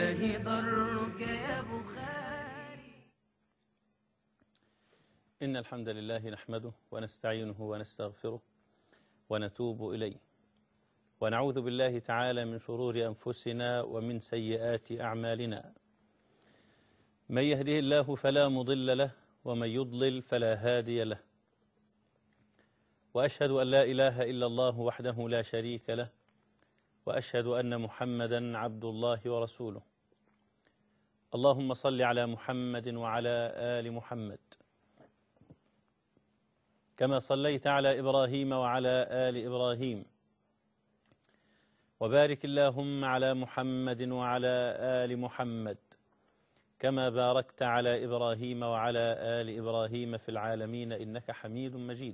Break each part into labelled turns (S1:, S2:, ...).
S1: إلهي ضرك يا بخاري.
S2: إن الحمد لله نحمده ونستعينه ونستغفره ونتوب إليه، ونعوذ بالله تعالى من شرور أنفسنا ومن سيئات أعمالنا. من يهده الله فلا مضل له، ومن يضلل فلا هادي له. وأشهد أن لا إله إلا الله وحده لا شريك له، وأشهد أن محمدا عبد الله ورسوله. اللهم صل على محمد وعلى آل محمد كما صليت على إبراهيم وعلى آل إبراهيم، وبارك اللهم على محمد وعلى آل محمد كما باركت على إبراهيم وعلى آل إبراهيم في العالمين إنك حميد مجيد.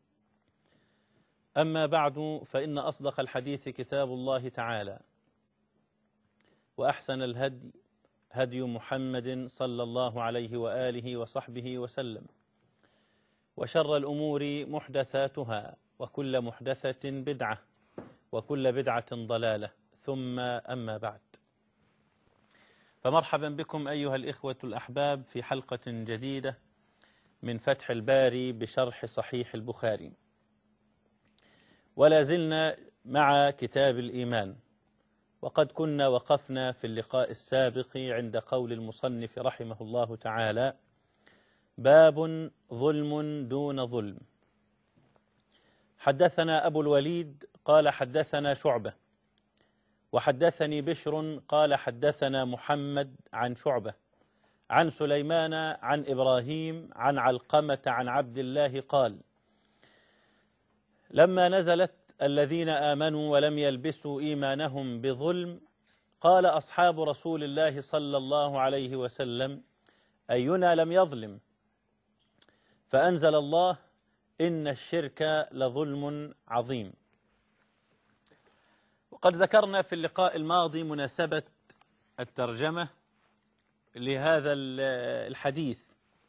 S2: أما بعد، فإن أصدق الحديث كتاب الله تعالى، وأحسن الهدي هدي محمد صلى الله عليه وآله وصحبه وسلم، وشر الأمور محدثاتها، وكل محدثة بدعة، وكل بدعة ضلالة، ثم أما بعد. فمرحبا بكم أيها الإخوة الأحباب في حلقة جديدة من فتح الباري بشرح صحيح البخاري، ولا زلنا مع كتاب الإيمان. وقد كنا وقفنا في اللقاء السابق عند قول المصنف رحمه الله تعالى: باب ظلم دون ظلم. حدثنا أبو الوليد قال حدثنا شعبة، وحدثني بشر قال حدثنا محمد عن شعبة عن سليمان عن إبراهيم عن علقمة عن عبد الله قال: لما نزلت الذين آمنوا ولم يلبسوا إيمانهم بظلم، قال أصحاب رسول الله صلى الله عليه وسلم: أينا لم يظلم؟ فأنزل الله: إن الشرك لظلم عظيم. وقد ذكرنا في اللقاء الماضي مناسبة الترجمة لهذا الحديث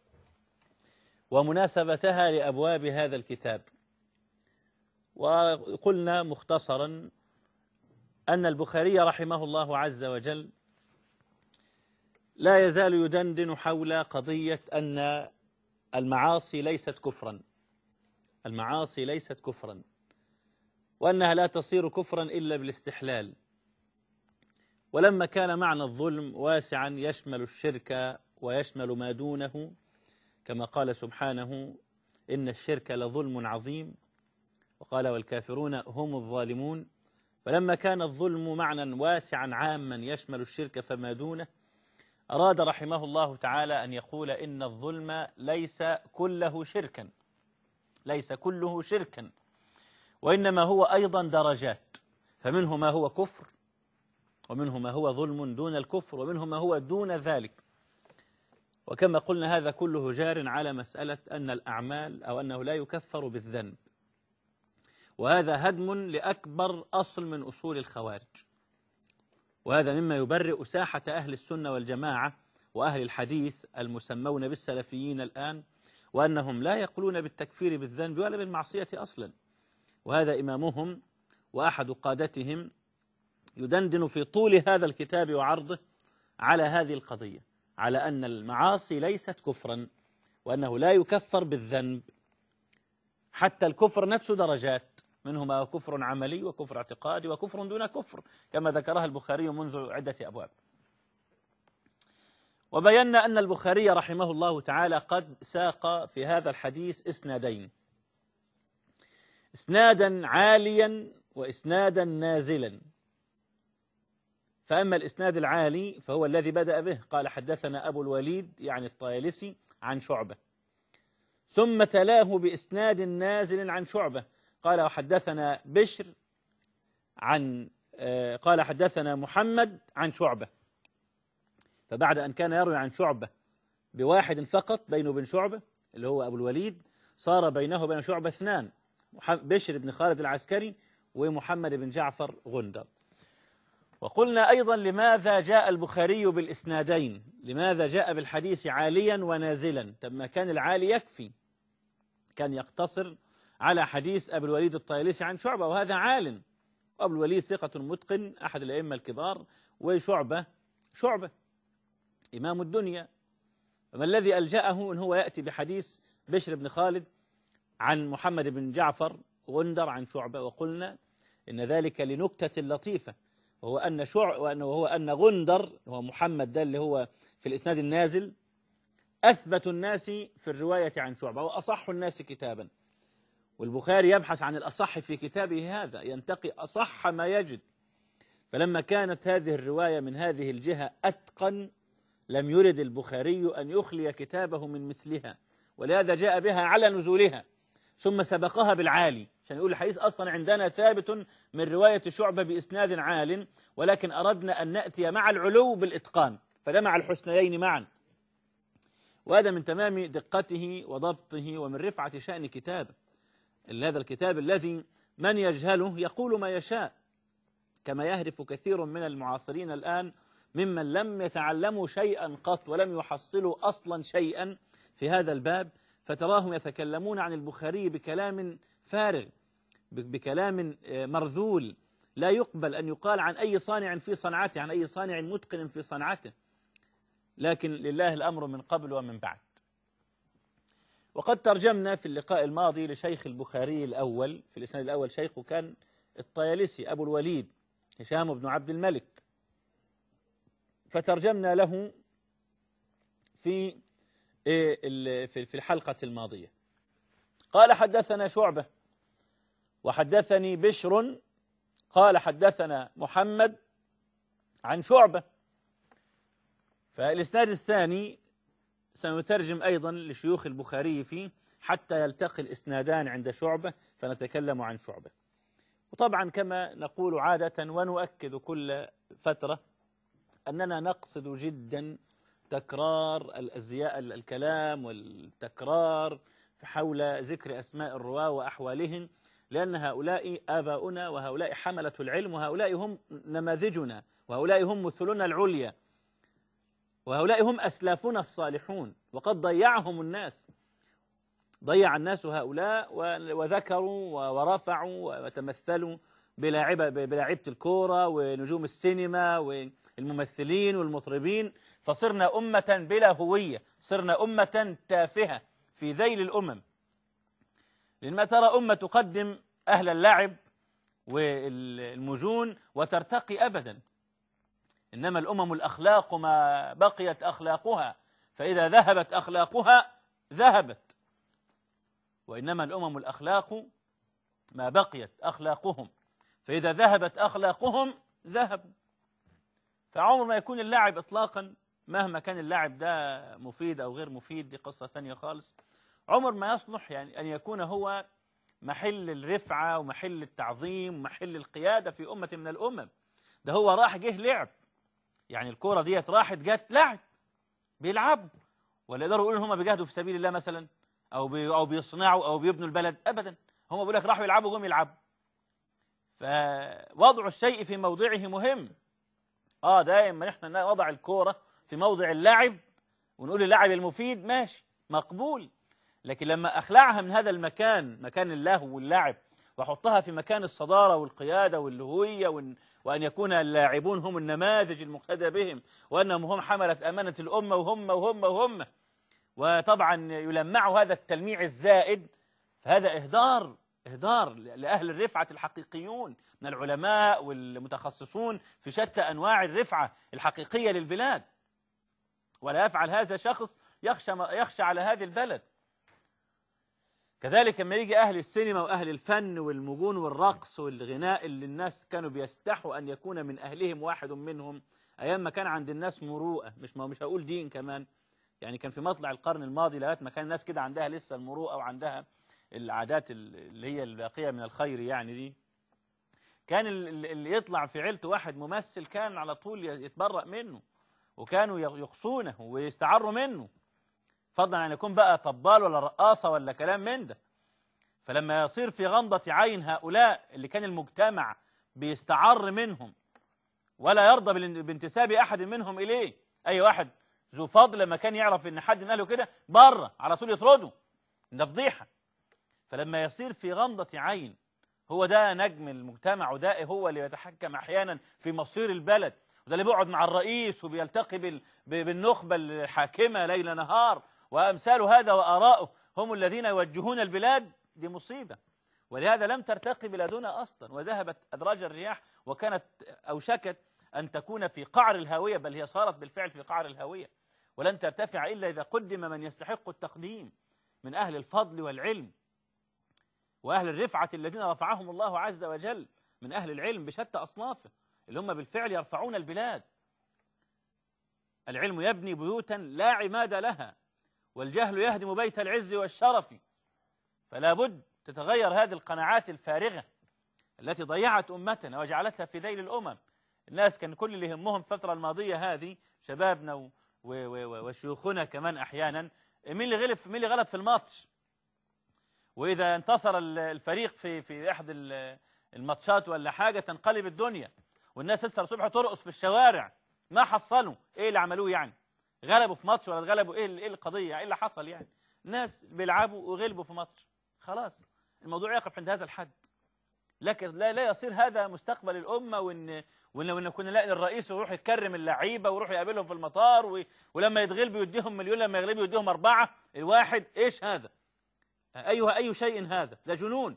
S2: ومناسبتها لأبواب هذا الكتاب، وقلنا مختصرا أن البخاري رحمه الله عز وجل لا يزال يدندن حول قضية أن المعاصي ليست كفرا، المعاصي ليست كفرا، وأنها لا تصير كفرا إلا بالاستحلال. ولما كان معنى الظلم واسعا يشمل الشرك ويشمل ما دونه، كما قال سبحانه: إن الشرك لظلم عظيم، وقال: والكافرون هم الظالمون. فلما كان الظلم معنى واسعا عاما يشمل الشرك فما دونه، أراد رحمه الله تعالى أن يقول إن الظلم ليس كله شركا، ليس كله شركا، وإنما هو أيضا درجات، فمنه ما هو كفر، ومنه ما هو ظلم دون الكفر، ومنه ما هو دون ذلك. وكما قلنا هذا كله جار على مسألة أن الأعمال أو أنه لا يكفر بالذنب، وهذا هدم لأكبر أصل من أصول الخوارج، وهذا مما يبرئ ساحة أهل السنة والجماعة وأهل الحديث المسمون بالسلفيين الآن، وأنهم لا يقولون بالتكفير بالذنب ولا بالمعصية أصلا. وهذا إمامهم وأحد قادتهم يدندن في طول هذا الكتاب وعرضه على هذه القضية، على أن المعاصي ليست كفرا، وأنه لا يكفر بالذنب. حتى الكفر نفسه درجات، منه ما هو كفر عملي وكفر اعتقادي وكفر دون كفر، كما ذكرها البخاري منذ عدة أبواب. وبينا أن البخاري رحمه الله تعالى قد ساق في هذا الحديث إسنادين: إسنادا عاليا وإسنادا نازلا. فأما الإسناد العالي فهو الذي بدأ به، قال حدثنا أبو الوليد يعني الطيالسي عن شعبة، ثم تلاه بإسناد نازل عن شعبة، قال وحدثنا بشر عن قال حدثنا محمد عن شعبة. فبعد أن كان يروي عن شعبة بواحد فقط بينه وبين شعبة اللي هو أبو الوليد، صار بينه وبين شعبة اثنان: بشر بن خالد العسكري ومحمد بن جعفر غندر. وقلنا أيضا لماذا جاء البخاري بالإسنادين، لماذا جاء بالحديث عاليا ونازلا؟ طب ما كان العالي يكفي، كان يقتصر على حديث أبي الوليد الطيالسي عن شعبة، وهذا عال. أبو الوليد ثقة متقن أحد الأئمة الكبار، وشعبة شعبة إمام الدنيا. فما الذي ألجأه إن هو يأتي بحديث بشر بن خالد عن محمد بن جعفر غندر عن شعبة؟ وقلنا إن ذلك لنكتة لطيفة، وهو أن غندر هو محمد ده اللي هو في الإسناد النازل أثبت الناس في الرواية عن شعبة وأصح الناس كتابا، والبخاري يبحث عن الأصح في كتابه هذا، ينتقي أصح ما يجد. فلما كانت هذه الرواية من هذه الجهة أتقن لم يرد البخاري أن يخلي كتابه من مثلها، ولهذا جاء بها على نزولها ثم سبقها بالعالي، عشان يقول الحديث أصلا عندنا ثابت من رواية شعبة بإسناد عال، ولكن أردنا أن نأتي مع العلو بالإتقان، فجمع الحسنيين معا. وهذا من تمام دقته وضبطه ومن رفعة شأن كتابه. هذا الكتاب الذي من يجهله يقول ما يشاء، كما يهرف كثير من المعاصرين الآن ممن لم يتعلموا شيئا قط ولم يحصلوا أصلا شيئا في هذا الباب، فتراهم يتكلمون عن البخاري بكلام فارغ، بكلام مرذول لا يقبل أن يقال عن أي صانع في صنعته، عن أي صانع متقن في صنعته. لكن لله الأمر من قبل ومن بعد. وقد ترجمنا في اللقاء الماضي لشيخ البخاري الأول في الإسناد الأول، شيخه كان الطيالسي أبو الوليد هشام بن عبد الملك، فترجمنا له في الحلقة الماضية. قال حدثنا شعبة وحدثني بشر قال حدثنا محمد عن شعبة. فالإسناد الثاني سنترجم أيضا لشيوخ البخاري فيه حتى يلتقي الإسنادان عند شعبة فنتكلم عن شعبة. وطبعا كما نقول عادة ونؤكد كل فترة أننا نقصد جدا تكرار الكلام والتكرار حول ذكر أسماء الرواة وأحوالهم، لأن هؤلاء آباؤنا وهؤلاء حملة العلم وهؤلاء هم نماذجنا وهؤلاء هم مثلنا العليا وهؤلاء هم أسلافنا الصالحون، وقد ضيعهم الناس، ضيع الناس هؤلاء وذكروا ورفعوا وتمثلوا بلاعيبة الكورة ونجوم السينما والممثلين والمطربين، فصرنا أمة بلا هوية، صرنا أمة تافهة في ذيل الأمم. لما ترى أمة تقدم أهل اللعب والمجون وترتقي أبدا، إنما الأمم الأخلاق ما بقيت أخلاقها، فإذا ذهبت أخلاقها ذهبت، وإنما الأمم الأخلاق ما بقيت أخلاقهم، فإذا ذهبت أخلاقهم ذهبوا. فعمر ما يكون اللاعب إطلاقا مهما كان اللاعب ده مفيد أو غير مفيد، دي قصة ثانية خالص. عمر ما يصلح يعني أن يكون هو محل الرفعة ومحل التعظيم ومحل القيادة في أمة من الأمم. ده هو راح جه لعب، يعني الكورة ديت راحت جت لعب بيلعبوا، ولا يقدروا يقولوا ان هم بيجاهدوا في سبيل الله مثلا او بيصنعوا او بيبنوا البلد، ابدا، هم بيقول لك راحوا يلعبوا جم يلعبوا. فوضع الشيء في موضعه مهم. دائما احنا نضع الكورة في موضع اللعب ونقول اللاعب المفيد ماشي مقبول، لكن لما اخلعها من هذا المكان، مكان اللهو واللعب، واحطها في مكان الصدارة والقيادة والهوية وأن يكون اللاعبون هم النماذج المقتدى بهم، وأنهم هم حملة أمانة الأمة وهم وهم وهم، وطبعا يلمعوا هذا التلميع الزائد، فهذا إهدار لأهل الرفعة الحقيقيون من العلماء والمتخصصون في شتى أنواع الرفعة الحقيقية للبلاد. ولا يفعل هذا شخص يخشى على هذه البلد. كذلك لما يجي أهل السينما وأهل الفن والمجون والرقص والغناء اللي الناس كانوا بيستحوا أن يكون من أهلهم واحد منهم، أيام ما كان عند الناس مروءة، مش هقول دين كمان، يعني كان في مطلع القرن الماضي لغاية ما كان الناس كده عندها لسه المروءة وعندها العادات اللي هي الباقية من الخير، يعني دي كان اللي يطلع في عيلته واحد ممثل كان على طول يتبرأ منه، وكانوا يقصونه ويستعروا منه، فضلا عن يكون بقى طبال ولا رقاصة ولا كلام من ده. فلما يصير في غمضة عين هؤلاء اللي كان المجتمع بيستعر منهم ولا يرضى بانتساب أحد منهم إليه، أي واحد ذو فضل لما كان يعرف إن حد قاله كده بره على طول يطرده، ده فضيحة. فلما يصير في غمضة عين هو ده نجم المجتمع وده هو اللي يتحكم أحيانا في مصير البلد، وده اللي بيقعد مع الرئيس وبيلتقي بالنخبة الحاكمة ليل نهار، وأمثال هذا وآراؤه هم الذين يوجهون البلاد. دي مصيبة. ولهذا لم ترتقي بلادنا أصلا، وذهبت أدراج الرياح، وكانت أوشكت أن تكون في قعر الهاوية، بل هي صارت بالفعل في قعر الهاوية، ولن ترتفع إلا إذا قدم من يستحق التقديم من أهل الفضل والعلم وأهل الرفعة الذين رفعهم الله عز وجل، من أهل العلم بشتى أصنافه اللي هم بالفعل يرفعون البلاد. العلم يبني بيوتا لا عماد لها، والجهل يهدم بيت العز والشرف. فلا بد تتغير هذه القناعات الفارغة التي ضيعت أمتنا وجعلتها في ذيل الأمم. الناس كان كل اللي يهمهم الفترة الماضية هذه، شبابنا وشيوخنا كمان أحيانا، مين اللي غلب في الماتش، وإذا انتصر الفريق في أحد الماتشات ولا حاجة تنقلب الدنيا، والناس تسهر الصبح ترقص في الشوارع. ما حصلوا إيه اللي عملوه يعني؟ غلبوا في ماتش ولا غلبوا؟ إيه القضية؟ إيه اللي حصل يعني؟ الناس بيلعبوا وغلبوا في ماتش، خلاص الموضوع يقف عند هذا الحد. لكن لا يصير هذا مستقبل الأمة، وإن كنا نلاقي الرئيس يروح يكرم اللعيبة ويروح يقابلهم في المطار، ولما يتغلبوا يديهم مليون، لما يغلبوا يديهم 4 الواحد. إيش هذا؟ أي شيء هذا؟ ده جنون.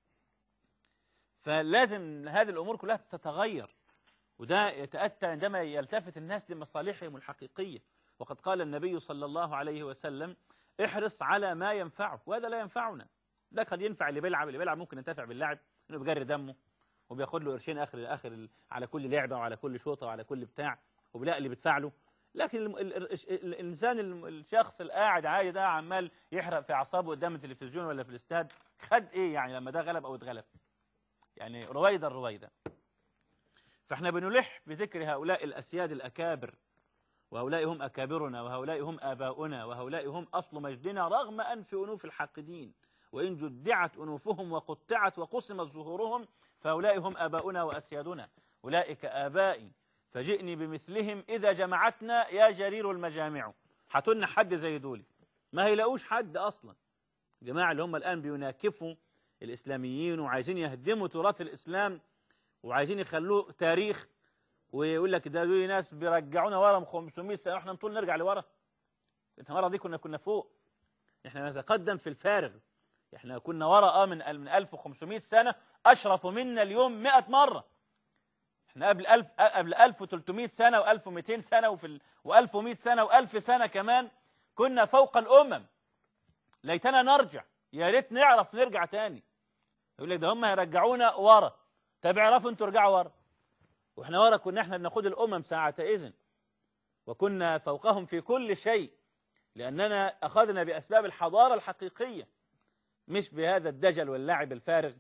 S2: فلازم هذه الأمور كلها تتغير، وده يتأتى عندما يلتفت الناس لمصالحهم الحقيقية. وقد قال النبي صلى الله عليه وسلم: احرص على ما ينفعك، وهذا لا ينفعنا. ده قد ينفع اللي بيلعب ممكن ينتفع باللعب، انه بيجري دمه وبياخد له قرشين اخر على كل لعبه وعلى كل شوطه وعلى كل بتاع، وبيلاقي اللي بيدفع له. لكن الانسان الشخص القاعد عادي ده عمال يحرق في اعصابه قدام التلفزيون ولا في الاستاد، خد ايه يعني لما ده غلب او اتغلب؟ يعني رويدا. فاحنا بنلح بذكر هؤلاء الاسياد الاكابر، وهؤلاء هم اكابرنا، وهؤلاء هم اباؤنا، وهؤلاء هم اصل مجدنا، رغم انف انوف الحاقدين. وإن جدعت أنوفهم وقطعت وقسمت ظهورهم فهؤلاء هم آباؤنا وأسيادنا. أولئك آبائي فجئني بمثلهم إذا جمعتنا يا جرير المجامع. حتلنا حد زي دول؟ ما هيلاقوش حد أصلا. الجماعة اللي هم الآن بيناكفوا الإسلاميين وعايزين يهدموا تراث الإسلام وعايزين يخلوه تاريخ، ويقول لك ده دول ناس بيرجعونا ورا 500 سنة، احنا نطول نرجع لورا. المرة دي كنا فوق، احنا نتقدم في الفارغ. احنا كنا وراء من 1500 سنة، أشرف منا اليوم 100 مرة. احنا قبل 1300 سنة و1200 سنة و1100 سنة و1000 سنة كمان كنا فوق الأمم. ليتنا نرجع، يا ريت نعرف نرجع تاني. يقول لك ده هم هيرجعونا ورا. طب اعرفوا انتوا ارجعوا ورا، واحنا ورا كنا احنا بناخد الأمم ساعتئذ، وكنا فوقهم في كل شيء، لأننا أخذنا بأسباب الحضارة الحقيقية، مش بهذا الدجل واللعب الفارغ.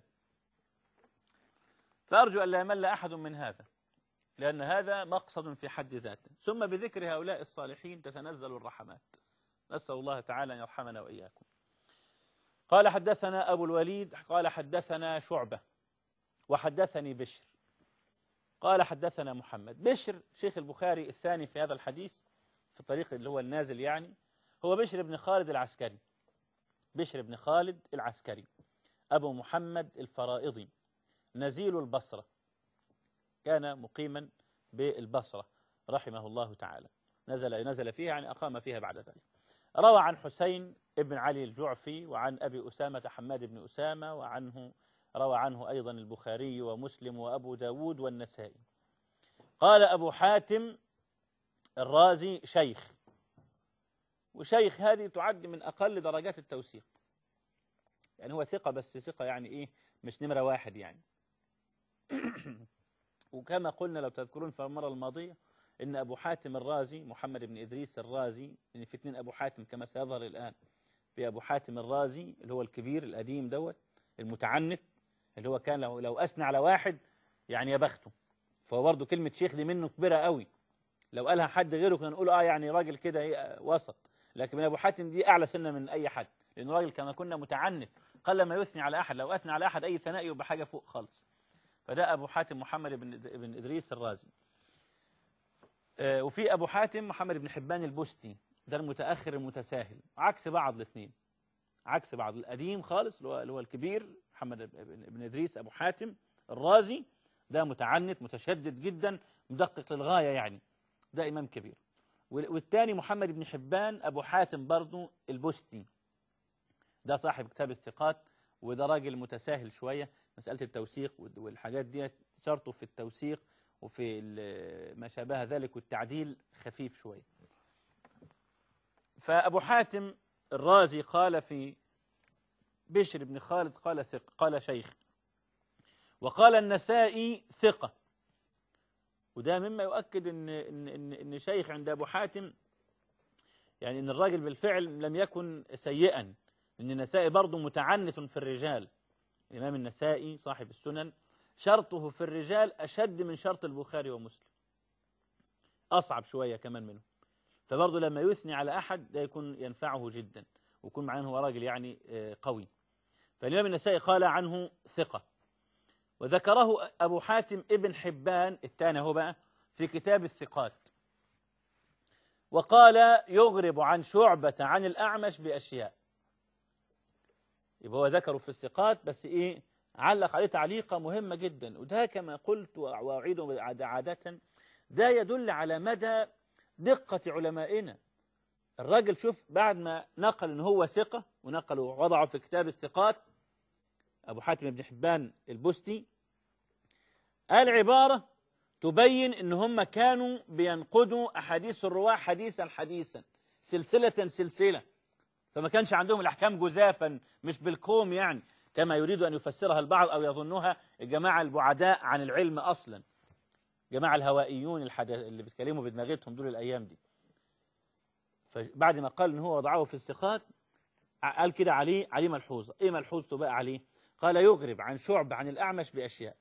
S2: فأرجو أن لا يمل أحد من هذا، لأن هذا مقصد في حد ذاته. ثم بذكر هؤلاء الصالحين تتنزل الرحمات. نسأل الله تعالى أن يرحمنا وإياكم. قال حدثنا أبو الوليد قال حدثنا شعبة وحدثني بشر قال حدثنا محمد. بشر شيخ البخاري الثاني في هذا الحديث في الطريق اللي هو النازل، يعني هو بشر بن خالد العسكري. بشر بن خالد العسكري أبو محمد الفرائضي، نزيل البصرة، كان مقيما بالبصرة رحمه الله تعالى. نزل فيها يعني أقام فيها بعد ذلك. روى عن حسين بن علي الجعفي وعن أبي أسامة حماد بن أسامة، روى عنه أيضا البخاري ومسلم وأبو داود والنسائي. قال أبو حاتم الرازي شيخ، وشيخ هذه تعد من أقل درجات التوثيق، يعني هو ثقة بس ثقة يعني إيه، مش نمرة واحد يعني. وكما قلنا لو تذكرون في المرة الماضية إن أبو حاتم الرازي محمد بن إدريس الرازي، يعني في 2 أبو حاتم كما سيظهر الآن. في أبو حاتم الرازي اللي هو الكبير القديم دوت المتعنت، اللي هو كان لو أثنى على واحد يعني يا بخته، فهو برضه كلمة شيخ دي منه كبيرة قوي. لو قالها حد غيره كنا نقول يعني راجل كده وسط، لكن من أبو حاتم دي أعلى سنة من أي حد، لأنه راجل كما كنا متعنت قل ما يثني على أحد، لو أثنى على أحد أي ثناء يبقى حاجة فوق خالص. فده أبو حاتم محمد بن إدريس الرازي. وفي أبو حاتم محمد بن حبان البستي، ده المتأخر المتساهل، عكس بعض الاثنين، عكس بعض. القديم خالص اللي هو الكبير محمد بن إدريس أبو حاتم الرازي، ده متعنت متشدد جدا مدقق للغاية يعني، ده إمام كبير. والثاني محمد بن حبان أبو حاتم برضو البستي، ده صاحب كتاب الثقات، وده راجل متساهل شوية مسألة التوثيق والحاجات دي، شرطه في التوثيق وفي ما شابه ذلك والتعديل خفيف شوية. فأبو حاتم الرازي قال في بشر بن خالد قال ثقة، قال شيخ. وقال النسائي ثقة، وده مما يؤكد إن شيخ عند أبو حاتم يعني إن الراجل بالفعل لم يكن سيئا، إن النسائي برضه متعنت في الرجال. الإمام النسائي صاحب السنن شرطه في الرجال أشد من شرط البخاري ومسلم، أصعب شوية كمان منه. فبرضه لما يثني على أحد ده يكون ينفعه جدا، ويكون معناه هو راجل يعني قوي. فالإمام النسائي قال عنه ثقة. وذكره أبو حاتم ابن حبان الثاني هو بقى في كتاب الثقات، وقال يغرب عن شعبة عن الأعمش بأشياء. يبقى هو ذكره في الثقات، بس إيه علق عليه تعليقة مهمة جدا، وده كما قلت وأعيده عادة ده يدل على مدى دقة علمائنا. الراجل شوف بعد ما نقل إن هو ثقة ونقل ووضعه في كتاب الثقات أبو حاتم بن حبان البستي، قال عبارة تبين إن هم كانوا بينقدوا أحاديث الرواة حديثا سلسلة، فما كانش عندهم الأحكام جزافا مش بالكوم يعني كما يريد أن يفسرها البعض أو يظنها الجماعة البعداء عن العلم أصلا، جماعة الهوائيون اللي بيتكلموا بدماغتهم دول الأيام دي. فبعد ما قال إن هو وضعه في الثقات قال كده عليه ملحوظة. إيه ملحوظته بقى عليه؟ قال يغرب عن شعبة عن الأعمش بأشياء،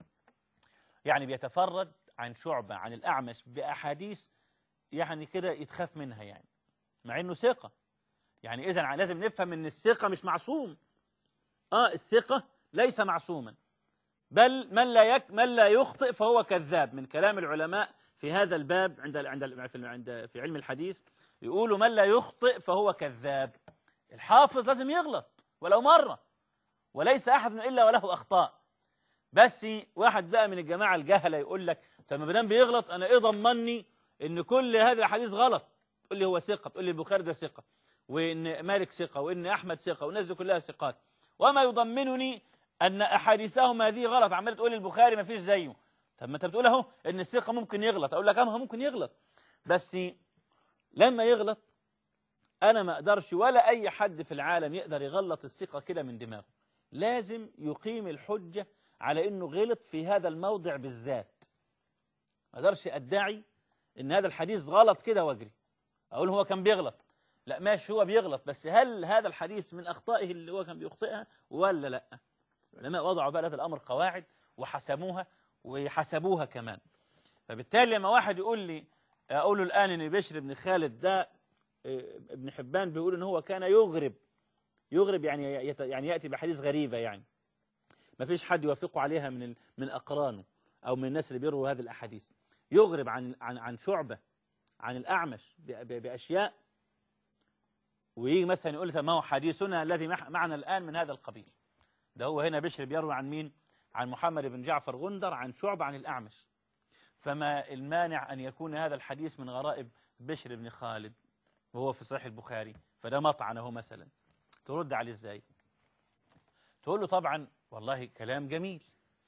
S2: يعني بيتفرد عن شعبة عن الأعمش بأحاديث يعني كده يتخاف منها يعني، مع إنه ثقة. يعني إذن لازم نفهم إن الثقة مش معصوم. الثقة ليس معصوما، بل من لا يخطئ فهو كذاب. من كلام العلماء في هذا الباب في علم الحديث يقولوا من لا يخطئ فهو كذاب. الحافظ لازم يغلط ولو مرة، وليس أحد إلا وله أخطاء. بس واحد بقى من الجماعة الجهلة يقول لك طب ما دام بيغلط أنا إيه ضمني إن كل هذه الأحاديث غلط؟ تقول لي هو ثقة، تقول لي البخاري ده ثقة، وإن مالك ثقة، وإن أحمد ثقة، والناس دي كلها ثقات، وما يضمنني أن أحاديثهم هذه غلط. عمال تقول البخاري ما فيش زيه. طب ما أنت بتقول أهو إن الثقة ممكن يغلط، أقول لك ممكن يغلط، بس لما يغلط أنا ما أقدرش ولا أي حد في العالم يقدر يغلط الثقة كده من دماغه. لازم يقيم الحجة على إنه غلط في هذا الموضع بالذات. ما أقدرش أدعي إن هذا الحديث غلط كده وأجري أقول هو كان بيغلط. لا ماشي هو بيغلط، بس هل هذا الحديث من أخطائه اللي هو كان بيخطئها ولا لا؟ العلماء وضعوا بقى هذا الأمر قواعد وحسموها وحسبوها كمان. فبالتالي لما واحد يقول لي أقول له الآن إن بشر بن خالد ده ابن حبان بيقول إن هو كان يغرب يعني يأتي بحديث غريبة، يعني ما فيش حد يوافقه عليها من أقرانه أو من الناس اللي بيروا هذه الأحاديث. يغرب عن شعبة عن الأعمش بأشياء، ويجي مثلا يقول لي ما هو حديثنا الذي معنا الآن من هذا القبيل؟ ده هو هنا بشر بيروي عن مين؟ عن محمد بن جعفر غندر عن شعبة عن الأعمش. فما المانع أن يكون هذا الحديث من غرائب بشر بن خالد وهو في صحيح البخاري؟ فده مطعنه مثلا. ترد عليه ازاي؟ تقول له طبعا والله كلام جميل،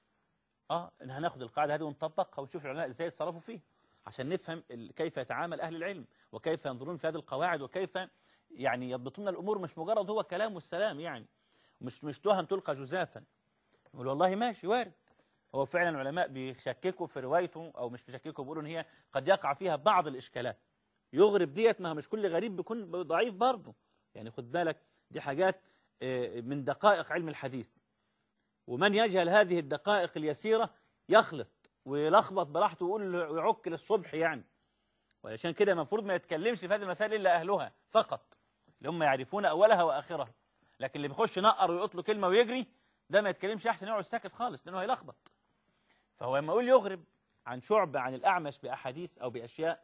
S2: إن هناخد القاعدة هذه ونطبقها ونشوف العلماء ازاي يتصرفوا فيها عشان نفهم كيف يتعامل أهل العلم وكيف ينظرون في هذه القواعد وكيف يعني يضبطون الأمور، مش مجرد هو كلام والسلام يعني، مش تهم تلقى جزافا. يقول والله ماشي وارد. هو فعلا العلماء بيشككوا في روايته أو مش بيشككوا، بيقولوا إن هي قد يقع فيها بعض الإشكالات. يغرب ديت ما مش كل غريب بيكون ضعيف برضه، يعني خد بالك دي حاجات من دقائق علم الحديث، ومن يجهل هذه الدقائق اليسيرة يخلط ويلخبط براحته ويعك للصبح يعني. وعشان كده المفروض ما يتكلمش في هذه المسائل إلا أهلها فقط، اللي هم يعرفون أولها وآخرها. لكن اللي بيخش نقر ويقول له كلمة ويجري ده ما يتكلمش، أحسن يقعد ساكت خالص لأنه هيلخبط. فهو لما يقول يغرب عن شعبة عن الأعمش بأحاديث أو بأشياء،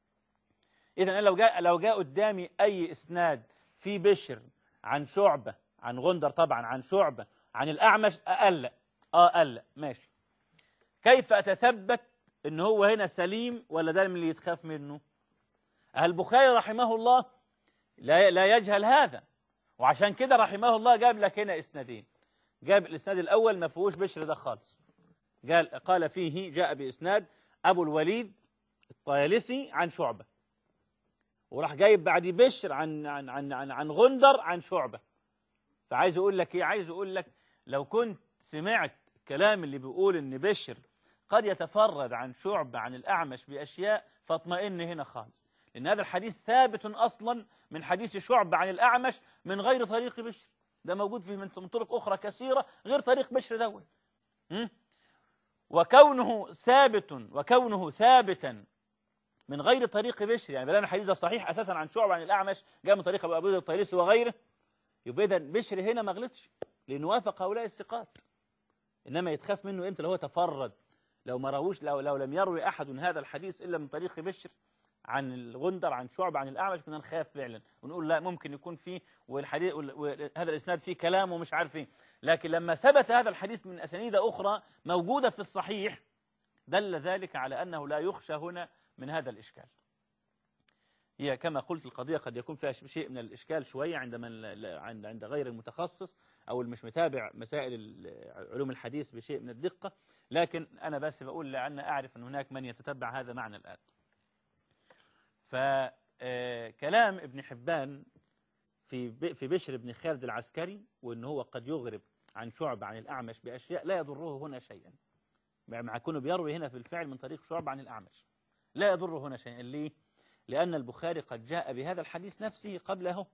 S2: إذن لو جاء قدامي أي إسناد في بشر عن شعبة عن غندر طبعا عن شعبة عن الأعمش أقلق. أقلق ماشي. كيف أتثبت إن هو هنا سليم ولا ده من اللي يتخاف منه؟ البخاري رحمه الله لا يجهل هذا، وعشان كده رحمه الله جاب لك هنا إسنادين. جاب الإسناد الأول ما فيهوش بشر ده خالص، قال فيه جاء بإسناد أبو الوليد الطيالسي عن شعبة، وراح جايب بعد بشر عن غندر عن شعبة. فعايز أقول لك إيه؟ عايز أقول لك لو كنت سمعت الكلام اللي بيقول إن بشر قد يتفرد عن شعبة عن الأعمش بأشياء فاطمئن هنا خالص، لأن هذا الحديث ثابت أصلا من حديث شعبة عن الأعمش من غير طريق بشر، ده موجود فيه من طرق أخرى كثيرة غير طريق بشر دول. وكونه ثابتا من غير طريق بشر، يعني بدل الحديث الصحيح أساسا عن شعبة عن الأعمش جاء من طريق أبو أبي الطيالسي وغيره، يبقى إذا بشر هنا ما غلطش لأنه وافق هؤلاء الثقات. إنما يتخاف منه إمتى؟ لو هو تفرد، لو ما روش، لو لم يروي أحد هذا الحديث إلا من طريق بشر عن الغندر عن شعبة عن الأعمش كنا نخاف فعلا ونقول لا ممكن يكون فيه والحديث هذا الإسناد فيه كلام ومش عارف ايه. لكن لما ثبت هذا الحديث من أسانيد أخرى موجودة في الصحيح دل ذلك على أنه لا يخشى هنا من هذا الإشكال. هي كما قلت القضية قد يكون فيها شيء من الإشكال شوية عند غير المتخصص أو المش متابع مسائل علوم الحديث بشيء من الدقة، لكن أنا بس بقول لأن أعرف أن هناك من يتتبع هذا معنا الآن. فكلام ابن حبان في بشر بن خالد العسكري وأنه هو قد يغرب عن شعبة عن الأعمش بأشياء لا يضره هنا شيئا، مع كونه بيروي هنا في الفعل من طريق شعبة عن الأعمش لا يضره هنا شيئا. ليه؟ لأن البخاري قد جاء بهذا الحديث نفسه قبله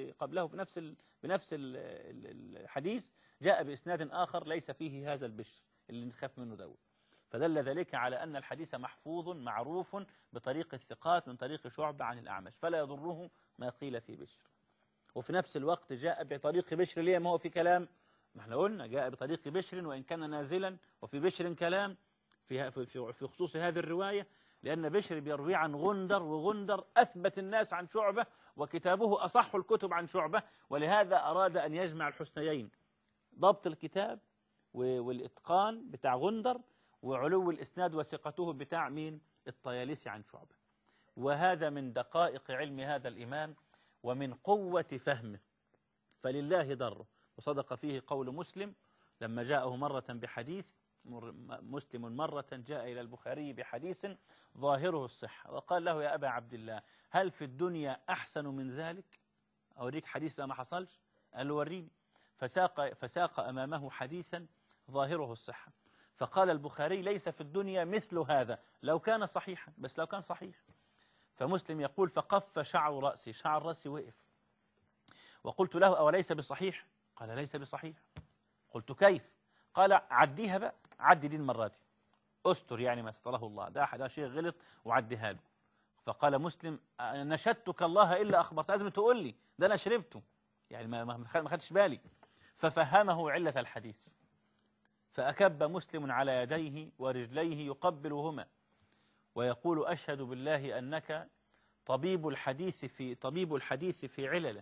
S2: بنفس الحديث جاء بإسناد آخر ليس فيه هذا البشر اللي نخاف منه دول، فدل ذلك على أن الحديث محفوظ معروف بطريق الثقات من طريق شعبة عن الأعمش فلا يضره ما قيل في بشر. وفي نفس الوقت جاء بطريق بشر ليه ما هو في كلام، ما احنا قلنا جاء بطريق بشر وإن كان نازلا وفي بشر كلام في خصوص هذه الرواية، لأن بشر بيروي عن غندر وغندر أثبت الناس عن شعبة وكتابه أصح الكتب عن شعبة، ولهذا أراد أن يجمع الحسنيين ضبط الكتاب والإتقان بتاع غندر وعلو الإسناد وثقته بتاع مين؟ الطيالسي عن شعبة. وهذا من دقائق علم هذا الإمام ومن قوة فهمه، فلله ضره. وصدق فيه قول مسلم لما جاءه مرة بحديث، مسلم مرة جاء إلى البخاري بحديث ظاهره الصحة وقال له يا أبا عبد الله هل في الدنيا أحسن من ذلك؟ أوريك حديث لا ما حصلش؟ قال له وريني، فساق أمامه حديثا ظاهره الصحة، فقال البخاري ليس في الدنيا مثل هذا لو كان صحيحا، بس لو كان صحيح. فمسلم يقول فقف شعر رأسي، شعر رأسي وقف، وقلت له أوليس بصحيح؟ قال ليس بصحيح. قلت كيف؟ قال عديها بقى، عدي دي المرة دي، أستر يعني ما استره الله، ده شيء غلط وعديها له. فقال مسلم نشدتك الله إلا أخبرت، لازم تقول لي ده أنا شربته، يعني ما خدش بالي. ففهمه علة الحديث، فأكب مسلم على يديه ورجليه يقبلهما ويقول أشهد بالله أنك طبيب الحديث في علله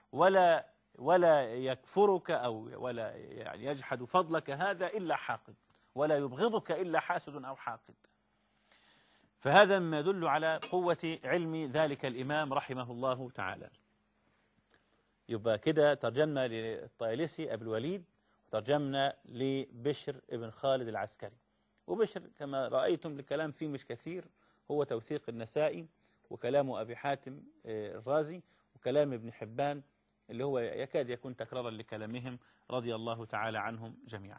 S2: ولا يكفرك أو ولا يعني يجحد فضلك هذا إلا حاقد، ولا يبغضك إلا حاسد أو حاقد. فهذا ما يدل على قوة علم ذلك الإمام رحمه الله تعالى. يبقى كده ترجمنا للطيالسي أبي الوليد، ترجمنا لبشر ابن خالد العسكري. وبشر كما رأيتم الكلام فيه مش كثير، هو توثيق النسائي وكلام أبي حاتم الرازي وكلام ابن حبان اللي هو يكاد يكون تكرارا لكلامهم رضي الله تعالى عنهم جميعا.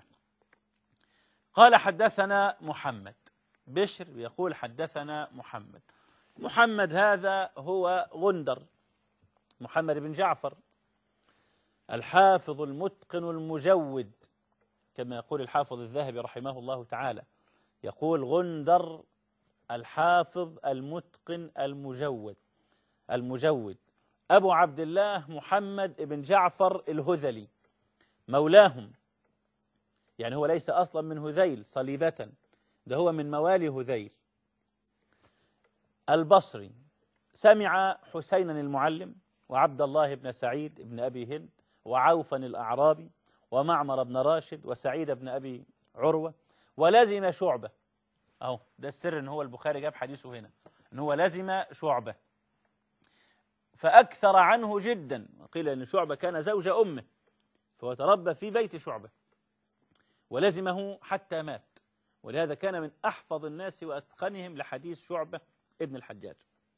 S2: قال حدثنا محمد، بشر يقول حدثنا محمد هذا هو غندر، محمد بن جعفر الحافظ المتقن المجود كما يقول الحافظ الذهبي رحمه الله تعالى، يقول غندر الحافظ المتقن المجود أبو عبد الله محمد بن جعفر الهذلي مولاهم، يعني هو ليس أصلا من هذيل صليبة، ده هو من موالي هذيل البصري. سمع حسينا المعلم وعبد الله بن سعيد بن أبي هند وعوفا الأعرابي ومعمر بن راشد وسعيد بن أبي عروة، ولازم شعبة أهو ده السر إن هو البخاري جاب حديثه هنا، إن هو لزم شعبة فأكثر عنه جدا. قيل إن شعبة كان زوج أمه، فهو تربى في بيت شعبة ولزمه حتى مات، ولهذا كان من أحفظ الناس وأتقنهم لحديث شعبة ابن الحجاج.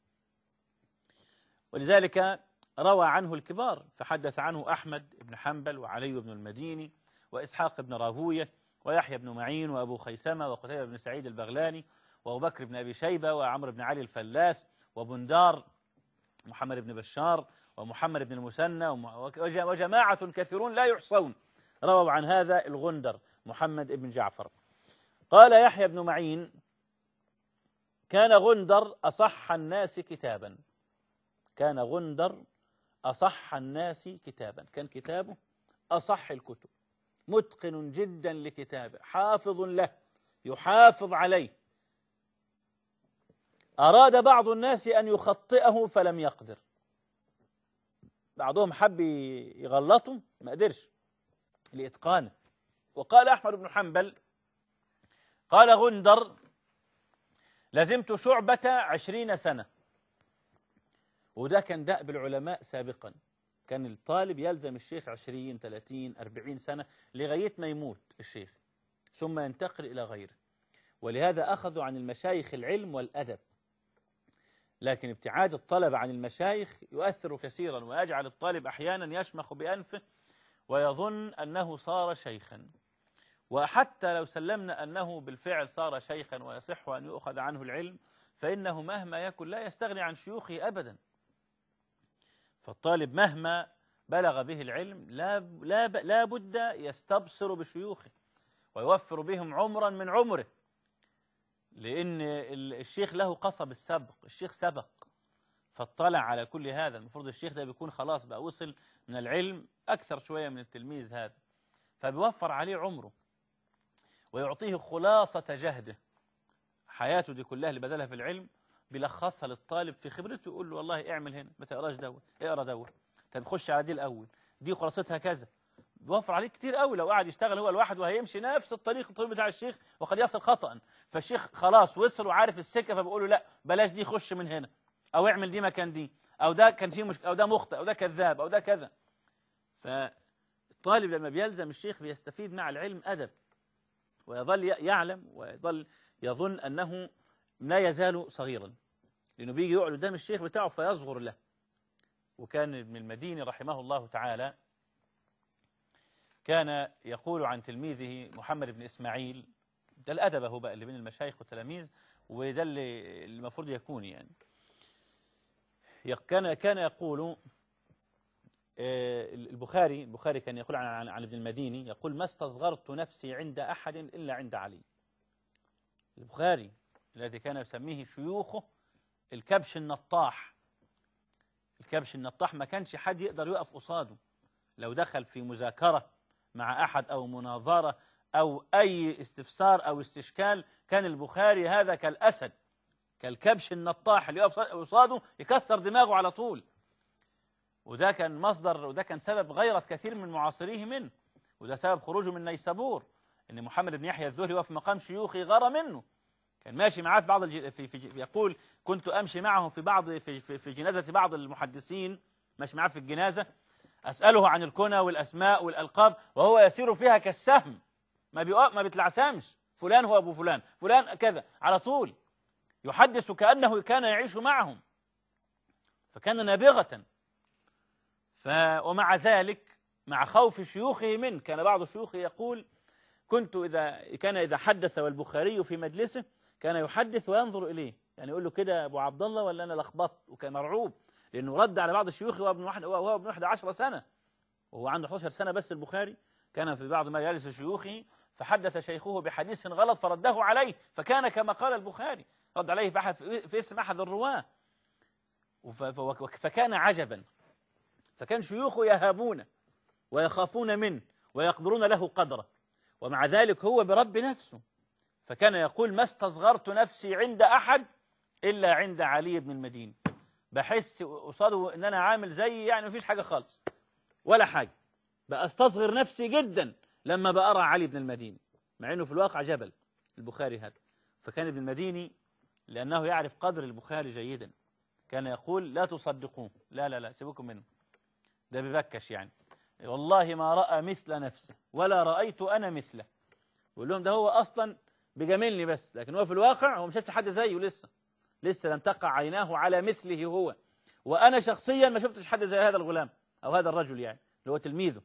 S2: ولذلك روى عنه الكبار، فحدث عنه أحمد بن حنبل وعلي بن المديني وإسحاق بن راهوية ويحيى بن معين وأبو خيثمة وقتيبة بن سعيد البغلاني وأبو بكر بن أبي شيبة وعمرو بن علي الفلاس وبندار محمد بن بشار ومحمد بن المثنى وجماعة كثيرون لا يحصون رووا عن هذا الغندر محمد بن جعفر. قال يحيى بن معين: كان غندر أصح الناس كتابا. كان غندر أصح الناس كتابا، كان كتابه أصح الكتب، متقن جدا لكتابه، حافظ له يحافظ عليه. أراد بعض الناس أن يخطئه فلم يقدر، بعضهم حب يغلطه ما قدرش لإتقانه. وقال أحمد بن حنبل: قال غندر: لزمت شعبة 20 سنة. وده كان دأب العلماء سابقا، كان الطالب يلزم الشيخ 20 30 40 سنة لغاية ما يموت الشيخ ثم ينتقل إلى غيره. ولهذا أخذوا عن المشايخ العلم والأدب، لكن ابتعاد الطلب عن المشايخ يؤثر كثيرا ويجعل الطالب أحيانا يشمخ بأنفه ويظن أنه صار شيخا. وحتى لو سلمنا أنه بالفعل صار شيخا ويصح أن يؤخذ عنه العلم، فإنه مهما يكن لا يستغني عن شيوخه أبدا. فالطالب مهما بلغ به العلم لا بد يستبصر بشيوخه ويوفر بهم عمرا من عمره، لأن الشيخ له قصب السبق، الشيخ سبق فاطلع على كل هذا. المفروض الشيخ ده بيكون خلاص بقى وصل من العلم أكثر شوية من التلميذ هذا، فبيوفر عليه عمره ويعطيه خلاصة جهده. حياته دي كلها اللي بدلها في العلم بيلخصها للطالب في خبرته، يقول له والله اعمل هنا، ما تقراش دوت، اقرا دوت، طب خش على دي الأول، دي خلاصتها كذا. بيوفر عليه كتير قوي. لو قاعد يشتغل هو لوحده وهيمشي نفس الطريق بتاع الشيخ وقد يصل خطأ، فالشيخ خلاص وصل وعارف السكة، فبيقول له لا بلاش دي، خش من هنا، أو اعمل دي مكان دي، أو ده كان فيه أو ده مخطئ، أو ده كذاب، أو ده كذا. فالطالب لما بيلزم الشيخ بيستفيد مع العلم أدب، ويظل يعلم ويظل يظن أنه لا يزال صغيرا، لأنه بيجي يقعد قدام الشيخ بتاعه فيصغر له. وكان ابن المديني رحمه الله تعالى كان يقول عن تلميذه محمد بن إسماعيل، ده الأدب هو بقى اللي بين المشايخ والتلاميذ، وده اللي المفروض يكون يعني. كان يقول البخاري كان يقول عن ابن المديني، يقول: ما استصغرت نفسي عند أحد إلا عند علي. البخاري الذي كان يسميه شيوخه الكبش النطاح. الكبش النطاح ما كانش حد يقدر يقف قصاده، لو دخل في مذاكرة مع أحد أو مناظرة أو أي استفسار أو استشكال، كان البخاري هذا كالأسد كالكبش النطاح اللي يقف قصاده يكسر دماغه على طول. وده كان مصدر، وده كان سبب غيرة كثير من معاصريه منه، وده سبب خروجه من نيسابور، إن محمد بن يحيى الذهلي وقف مقام شيوخي غار منه. كان ماشي معاه في بعض يقول: كنت أمشي معه في جنازة بعض المحدثين، ماشي معاه في الجنازة، أسأله عن الكنى والأسماء والألقاب وهو يسير فيها كالسهم، ما بيتلعثمش، فلان هو أبو فلان، فلان كذا، على طول يحدث كأنه كان يعيش معهم، فكان نابغة. ومع ذلك مع خوف شيوخه منه، كان بعض شيوخه يقول: كنت إذا حدث والبخاري في مجلسه كان يحدث وينظر إليه، يعني يقول له كده أبو عبد الله ولا أنا لخبطت، وكان مرعوب لأنه رد على بعض الشيوخ وهو ابن 11 سنة، وهو عنده 11 سنة بس. البخاري كان في بعض مجالس شيوخه فحدث شيخه بحديث غلط فرده عليه، فكان كما قال البخاري، رد عليه في اسم أحد الرواة، فكان عجبا. فكان شيوخه يهابون ويخافون منه ويقدرون له قدره، ومع ذلك هو برب نفسه. فكان يقول: ما استصغرت نفسي عند أحد إلا عند علي بن المديني. بحس قصاده إن أنا عامل زي يعني مفيش حاجة خالص ولا حاجة، بأستصغر نفسي جدا لما بأرى علي بن المديني، مع أنه في الواقع جبل البخاري هذا. فكان ابن المديني لأنه يعرف قدر البخاري جيدا كان يقول لا تصدقوه، لا لا لا سيبوكم منه، ده ببكش يعني، والله ما رأى مثل نفسه ولا رأيت أنا مثله. يقول لهم ده هو أصلا بجاملني بس، لكن هو في الواقع هو مش شفت حد زيه، لسه لم تقع عيناه على مثله هو، وأنا شخصيا ما شفتش حد زي هذا الغلام أو هذا الرجل يعني اللي هو تلميذه.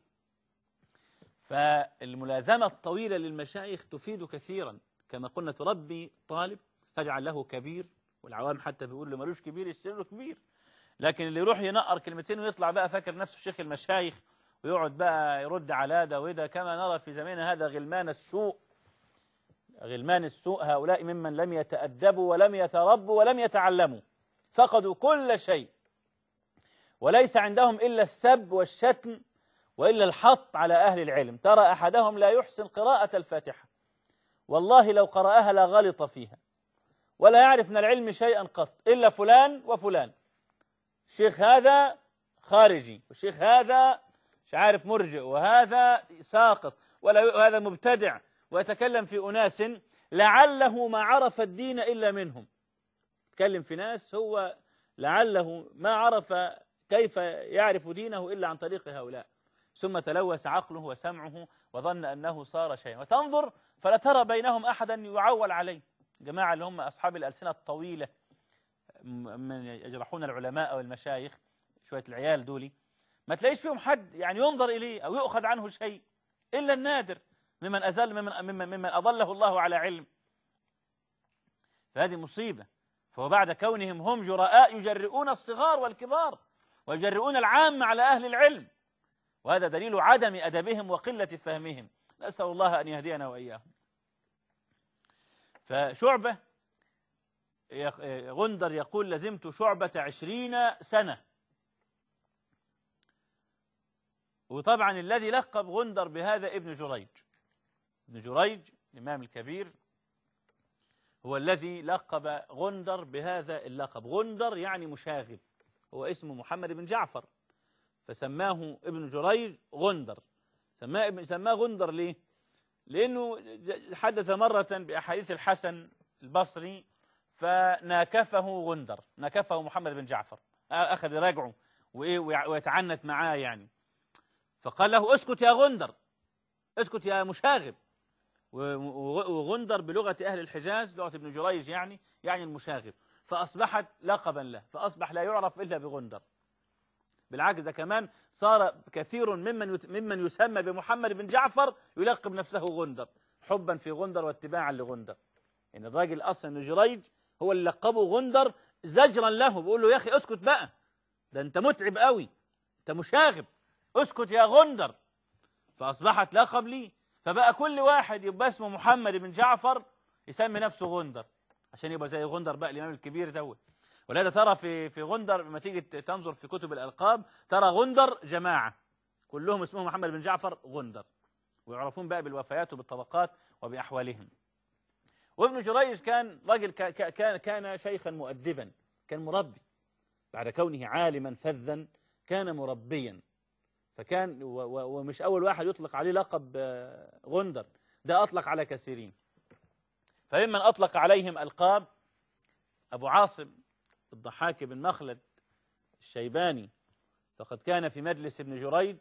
S2: فالملازمة الطويلة للمشايخ تفيد كثيرا، كما قلنا تربي طالب تجعل له كبير، والعوام حتى بيقول له ملوش كبير يشتري له كبير، لكن اللي يروح ينقر كلمتين ويطلع بقى فاكر نفسه شيخ المشايخ ويقعد بقى يرد على ده وده، كما نرى في زماننا هذا غلمان السوء. غلمان السوء هؤلاء ممن لم يتأدبوا ولم يتربوا ولم يتعلموا، فقدوا كل شيء، وليس عندهم إلا السب والشتم وإلا الحط على أهل العلم. ترى أحدهم لا يحسن قراءة الفاتحة، والله لو قرأها لغلط فيها، ولا يعرف من العلم شيئا قط إلا فلان وفلان، الشيخ هذا خارجي والشيخ هذا مش عارف مرجئ وهذا ساقط وهذا مبتدع، ويتكلم في أناس لعله ما عرف الدين إلا منهم. يتكلم في ناس هو لعله ما عرف كيف يعرف دينه إلا عن طريق هؤلاء، ثم تلوث عقله وسمعه وظن أنه صار شيئا، وتنظر فلا ترى بينهم أحدا يعول عليه. جماعة اللي هم أصحاب الألسنة الطويلة من يجرحون العلماء أو المشايخ، شوية العيال دولي ما تلاقيش فيهم حد يعني ينظر إليه أو يؤخذ عنه شيء إلا النادر ممن أضله الله على علم. فهذه مصيبة. فهو بعد كونهم هم جراء يجرؤون الصغار والكبار ويجرؤون العامة على أهل العلم، وهذا دليل عدم أدبهم وقلة فهمهم. نسأل الله أن يهدينا وإياهم. فشعبة غندر يقول لزمت شعبة 20 سنة. وطبعا الذي لقب غندر بهذا ابن جريج. ابن جريج الإمام الكبير هو الذي لقب غندر بهذا اللقب. غندر يعني مشاغب، هو اسمه محمد بن جعفر فسماه ابن جريج غندر. سماه غندر ليه؟ لأنه حدث مرة بأحاديث الحسن البصري فناكفه غندر، ناكفه محمد بن جعفر، أخذ يراجعه ويتعنت معاه يعني، فقال له اسكت يا غندر، اسكت يا مشاغب. وغندر بلغة أهل الحجاز لغة ابن جريج يعني المشاغب، فأصبحت لقبا له، فأصبح لا يعرف إلا بغندر. بالعكس ده كمان صار كثير ممن يسمى بمحمد بن جعفر يلقب نفسه غندر، حبا في غندر واتباعا لغندر. يعني الراجل أصلا ابن جريج هو اللي لقبه غندر زجرا له، بيقول له يا أخي اسكت بقى، ده أنت متعب قوي، أنت مشاغب، اسكت يا غندر. فأصبحت لقب لي، فبقى كل واحد يبقى اسمه محمد بن جعفر يسمي نفسه غندر عشان يبقى زي غندر بقى الإمام الكبير دوت. ولهذا ترى في غندر لما تيجي تنظر في كتب الألقاب ترى غندر جماعة كلهم اسمهم محمد بن جعفر غندر، ويعرفون بقى بالوفيات وبالطبقات وبأحوالهم. وابن جريج كان راجل كان شيخا مؤدبا، كان مربي بعد كونه عالما فذا، كان مربيا. فكان ومش أول واحد يطلق عليه لقب غندر، ده أطلق على كثيرين. فممن أطلق عليهم ألقاب أبو عاصم الضحاك بن مخلد الشيباني، فقد كان في مجلس ابن جريج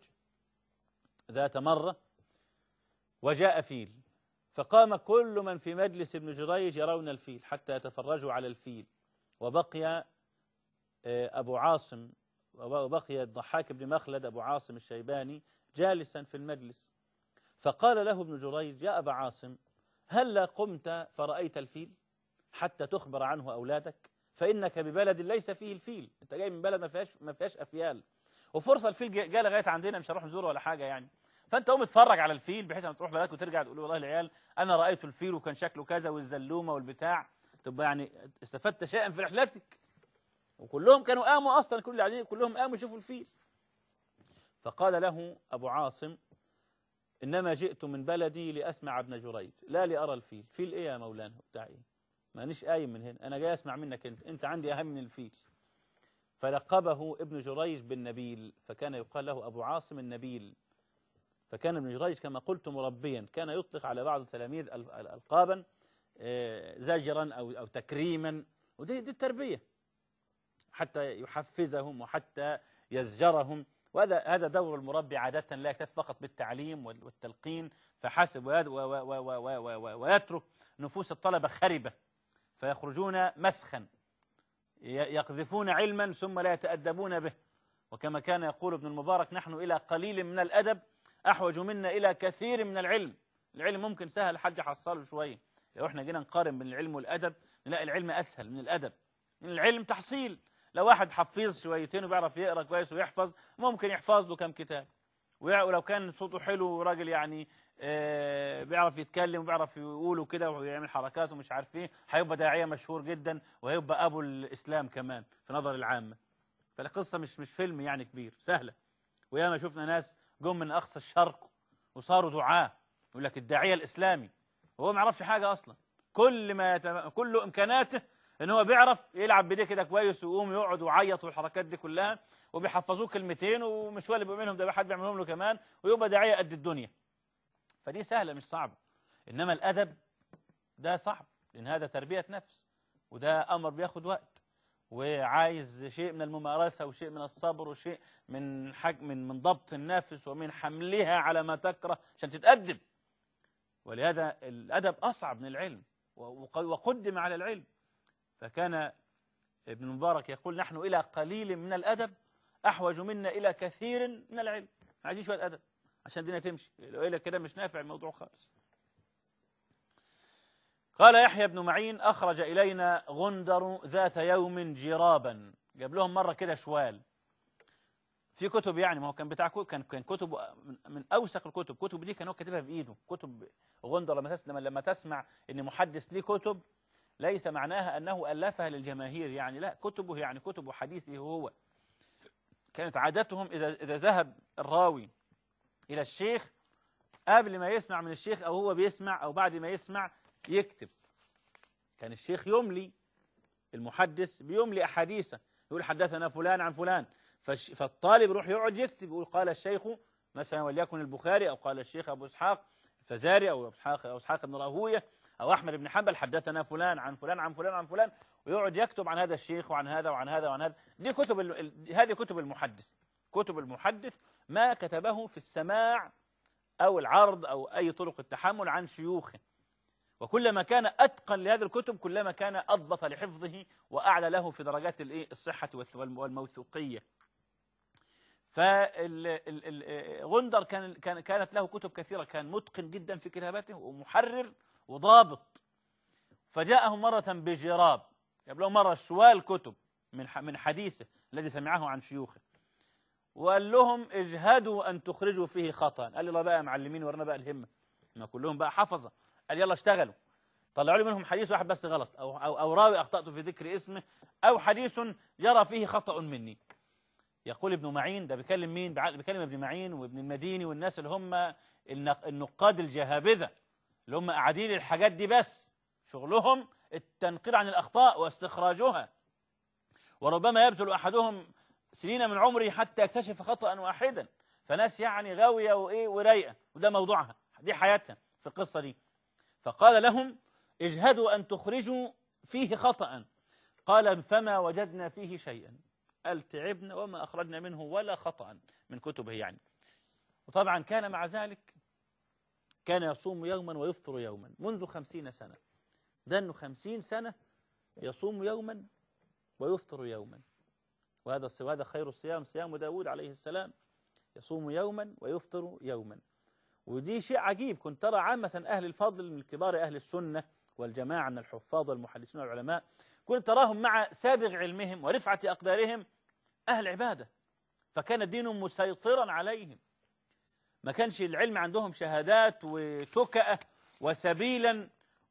S2: ذات مرة وجاء فيل، فقام كل من في مجلس ابن جريج يرون الفيل حتى يتفرجوا على الفيل، وبقي أبو عاصم وبقي الضحاك بن مخلد أبو عاصم الشيباني جالسا في المجلس. فقال له ابن جريج يا أبا عاصم هل قمت فرأيت الفيل حتى تخبر عنه أولادك؟ فإنك ببلد ليس فيه الفيل، أنت جاي من بلد ما فيهاش أفيال، وفرصة الفيل جاء لغاية عندنا مش هنروح نزوره ولا حاجة يعني، فأنت قوم اتفرج على الفيل بحيث أن تروح بلدك وترجع تقول والله العيال أنا رأيت الفيل وكان شكله كذا والزلومة والبتاع، تبقى يعني استفدت شيئا في رحلتك. وكلهم كانوا قاموا أصلا، كلهم قاموا يشوفوا الفيل. فقال له أبو عاصم إنما جئت من بلدي لأسمع ابن جريج لا لأرى الفيل. فيل إيه يا مولانا بتاع إيه؟ مانيش قايم من هنا، أنا جاي أسمع منك أنت عندي أهم من الفيل. فلقبه ابن جريج بالنبيل، فكان يقال له أبو عاصم النبيل. فكان ابن جريج كما قلت مربيا، كان يطلق على بعض التلاميذ ألقابا زجرا أو تكريما، ودي التربية، حتى يحفزهم وحتى يزجرهم. وهذا دور المربي عادة، لا يكتفي فقط بالتعليم والتلقين فحسب، ويترك نفوس الطلبة خربة فيخرجون مسخا يقذفون علما ثم لا يتأدبون به. وكما كان يقول ابن المبارك: نحن إلى قليل من الأدب أحوج منا إلى كثير من العلم. العلم ممكن سهل حد يحصله شوية، لو احنا جينا نقارن بين العلم والأدب نلاقي العلم أسهل من الأدب. من العلم تحصيل، لو واحد حفيظ شويتين وبيعرف يقرأ كويس ويحفظ ممكن يحفظ له كم كتاب، ولو كان صوته حلو وراجل يعني بيعرف يتكلم وبيعرف يقوله كده ويعمل حركات ومش عارف ايه، هيبقى داعية مشهور جدا وهيبقى أبو الإسلام كمان في نظر العامة. فالقصة مش فيلم يعني كبير، سهلة. وياما شفنا ناس جم من أقصى الشرق وصاروا دعاة، يقول لك الداعية الإسلامي، وهو ما يعرفش حاجة أصلا. كل إمكاناته إن هو بيعرف يلعب بيديه كده كويس ويقوم يقعد ويعيط والحركات دي كلها، وبيحفظوه كلمتين ومش هو اللي بيقول منهم، ده حد بيعملهم له كمان، ويبقى داعية قد الدنيا. فدي سهلة مش صعبة. إنما الأدب ده صعب، لأن هذا تربية نفس، وده أمر بياخد وقت وعايز شيء من الممارسة وشيء من الصبر وشيء من ضبط النفس ومن حملها على ما تكره عشان تتأدب. ولهذا الأدب أصعب من العلم وقدم على العلم. فكان ابن المبارك يقول: نحن إلى قليل من الأدب أحوج منا إلى كثير من العلم. عايزين شوية أدب عشان الدنيا تمشي، لو إلا كده مش نافع الموضوع خالص. قال يحيى بن معين: أخرج إلينا غندر ذات يوم جرابا. جاب لهم مرة كده شوال في كتب، يعني ما هو كان بتاع كان كتب من أوسخ الكتب. كتب دي كان هو كاتبها بإيده. كتب غندر لما تسمع إن محدث ليه كتب ليس معناها أنه ألفها للجماهير، يعني لا، كتبه يعني كتب حديثه هو. كانت عادتهم إذا ذهب الراوي إلى الشيخ قبل ما يسمع من الشيخ أو هو بيسمع أو بعد ما يسمع يكتب. كان الشيخ يملي، المحدث بيملي أحاديثه، يقول حدثنا فلان عن فلان، فالطالب يروح يقعد يكتب، يقول قال الشيخ مثلا وليكن البخاري، أو قال الشيخ أبو إسحاق الفزاري، أو إسحاق بن راهوية، أو أحمد بن حنبل، حدثنا فلان عن فلان عن فلان عن فلان، ويقعد يكتب عن هذا الشيخ وعن هذا وعن هذا وعن هذا. دي هذه كتب المحدث. كتب المحدث ما كتبه في السماع أو العرض أو أي طرق التحمل عن شيوخه. وكلما كان أتقن لهذه الكتب كلما كان أضبط لحفظه وأعلى له في درجات الصحة والموثوقية. فغندر كانت له كتب كثيرة، كان متقن جدا في كتابته ومحرر وضابط. فجاءهم مرة بجراب، جاب له مرة شوال كتب من حديثه الذي سمعه عن شيوخه، وقال لهم: اجهدوا أن تخرجوا فيه خطأ. قال يلا بقى معلمين، ورنا بقى الهمة، ما كلهم بقى حفظة. قال يلا اشتغلوا، طلعوا لي منهم حديث واحد بس غلط، أو راوي أخطأت في ذكر اسمه، أو حديث جرى فيه خطأ مني. يقول ابن معين، ده بيكلم مين؟ بيكلم ابن معين وابن المديني والناس اللي هم النقاد الجهابذة، اللي هم قاعدين الحاجات دي بس شغلهم التنقير عن الأخطاء واستخراجها، وربما يبذل أحدهم سنين من عمره حتى يكتشف خطأ واحدا. فناس يعني غاوية وإيه ورايقة، وده موضوعها، دي حياتها في القصة دي. فقال لهم: اجهدوا أن تخرجوا فيه خطأ. قال: فما وجدنا فيه شيئا. قال: تعبنا وما أخرجنا منه ولا خطأ من كتبه يعني. وطبعا كان مع ذلك كان يصوم يوما ويفطر يوما منذ 50 سنة. ده أنه 50 سنة يصوم يوما ويفطر يوما. وهذا خير الصيام، صيام داود عليه السلام، يصوم يوما ويفطر يوما. ودي شيء عجيب. كنت ترى عامة أهل الفضل من كبار أهل السنة والجماعة من الحفاظ والمحدثين والعلماء، كنت تراهم مع سابغ علمهم ورفعة أقدارهم أهل عبادة، فكان الدين مسيطرا عليهم. ما كانش العلم عندهم شهادات وتكأة وسبيلا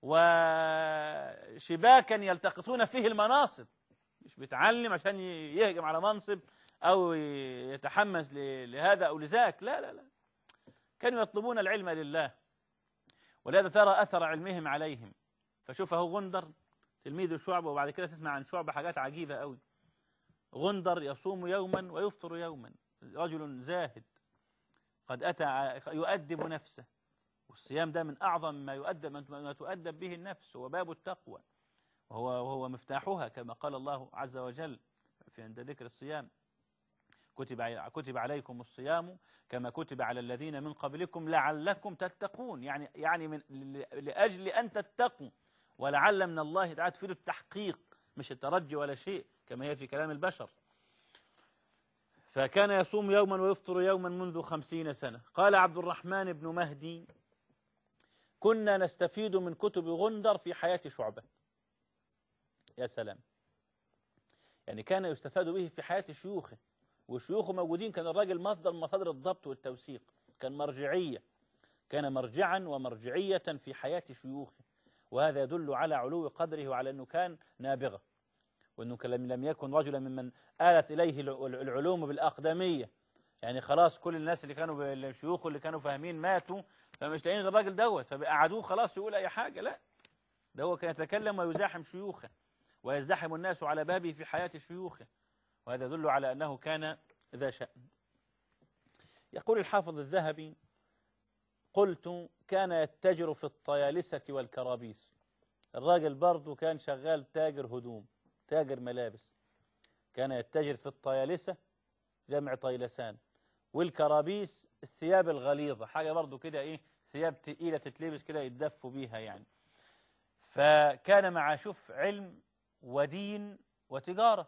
S2: وشباكا يلتقطون فيه المناصب. مش بيتعلم عشان يهجم على منصب أو يتحمس لهذا أو لذاك، لا لا لا، كانوا يطلبون العلم لله. ولهذا ترى أثر علمهم عليهم. فشوف اهو غندر تلميذ شعبة، وبعد كده تسمع عن شعبة حاجات عجيبة قوي. غندر يصوم يوما ويفطر يوما، رجل زاهد قد أتى يؤدب نفسه والصيام ده من أعظم ما تؤدب به النفس، هو باب التقوى، وهو مفتاحها كما قال الله عز وجل في عند ذكر الصيام: كتب عليكم الصيام كما كتب على الذين من قبلكم لعلكم تتقون. يعني لأجل أن تتقوا، ولعل من الله تعالى تفيد التحقيق مش الترجي ولا شيء كما هي في كلام البشر. فكان يصوم يوما ويفطر يوما منذ 50 سنة. قال عبد الرحمن بن مهدي: كنا نستفيد من كتب غندر في حياة شعبة. يا سلام، يعني كان يستفاد به في حياة شيوخه، وشيوخه موجودين. كان الراجل مصدر من مصادر الضبط والتوثيق، كان مرجعية، كان مرجعا ومرجعية في حياة شيوخه، وهذا يدل على علو قدره وعلى أنه كان نابغة، وأنه لم يكن رجلا ممن آلت إليه العلوم بالأقدمية. يعني خلاص كل الناس اللي كانوا الشيوخ اللي كانوا فاهمين ماتوا، فمش لاقيين غير الراجل دوت، فقعدوه خلاص يقول أي حاجة. لا، ده هو كان يتكلم ويزاحم شيوخه، ويزدحم الناس على بابه في حياة شيوخه، وهذا يدل على أنه كان ذا شأن. يقول الحافظ الذهبي: قلت: كان يتجر في الطيالسة والكرابيس. الراجل برضه كان شغال تاجر هدوم، تاجر ملابس. كان يتجر في الطيالسة جمع طيلسان، والكرابيس الثياب الغليظة، حاجة برضه كده ثياب تقيلة تتلبس كده يتدفوا بيها يعني. فكان مع علم ودين وتجارة.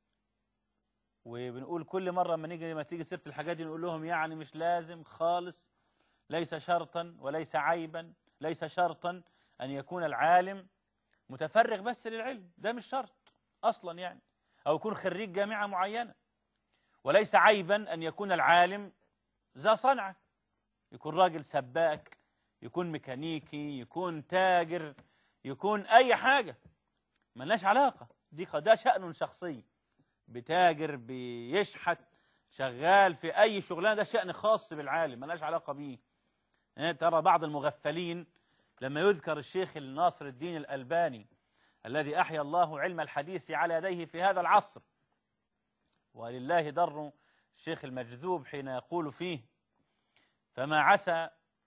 S2: وبنقول كل مرة ما تيجي سيرة الحاجات دي نقول لهم يعني مش لازم خالص، ليس شرطا وليس عيبا، ليس شرطا أن يكون العالم متفرغ بس للعلم، ده مش شرط أصلا يعني، أو يكون خريج جامعة معينة. وليس عيبا أن يكون العالم ذا صنعة، يكون راجل سباك، يكون ميكانيكي، يكون تاجر، يكون أي حاجة، ملناش علاقة. ده شأن شخصي، بتاجر، بيشحت، شغال في أي شغلانة، ده شأن خاص بالعالم ملناش علاقة بيه. ترى بعض المغفلين لما يذكر الشيخ ناصر الدين الألباني الذي أحيا الله علم الحديث على يديه في هذا العصر، ولله در الشيخ المجذوب حين يقول فيه: فما عسى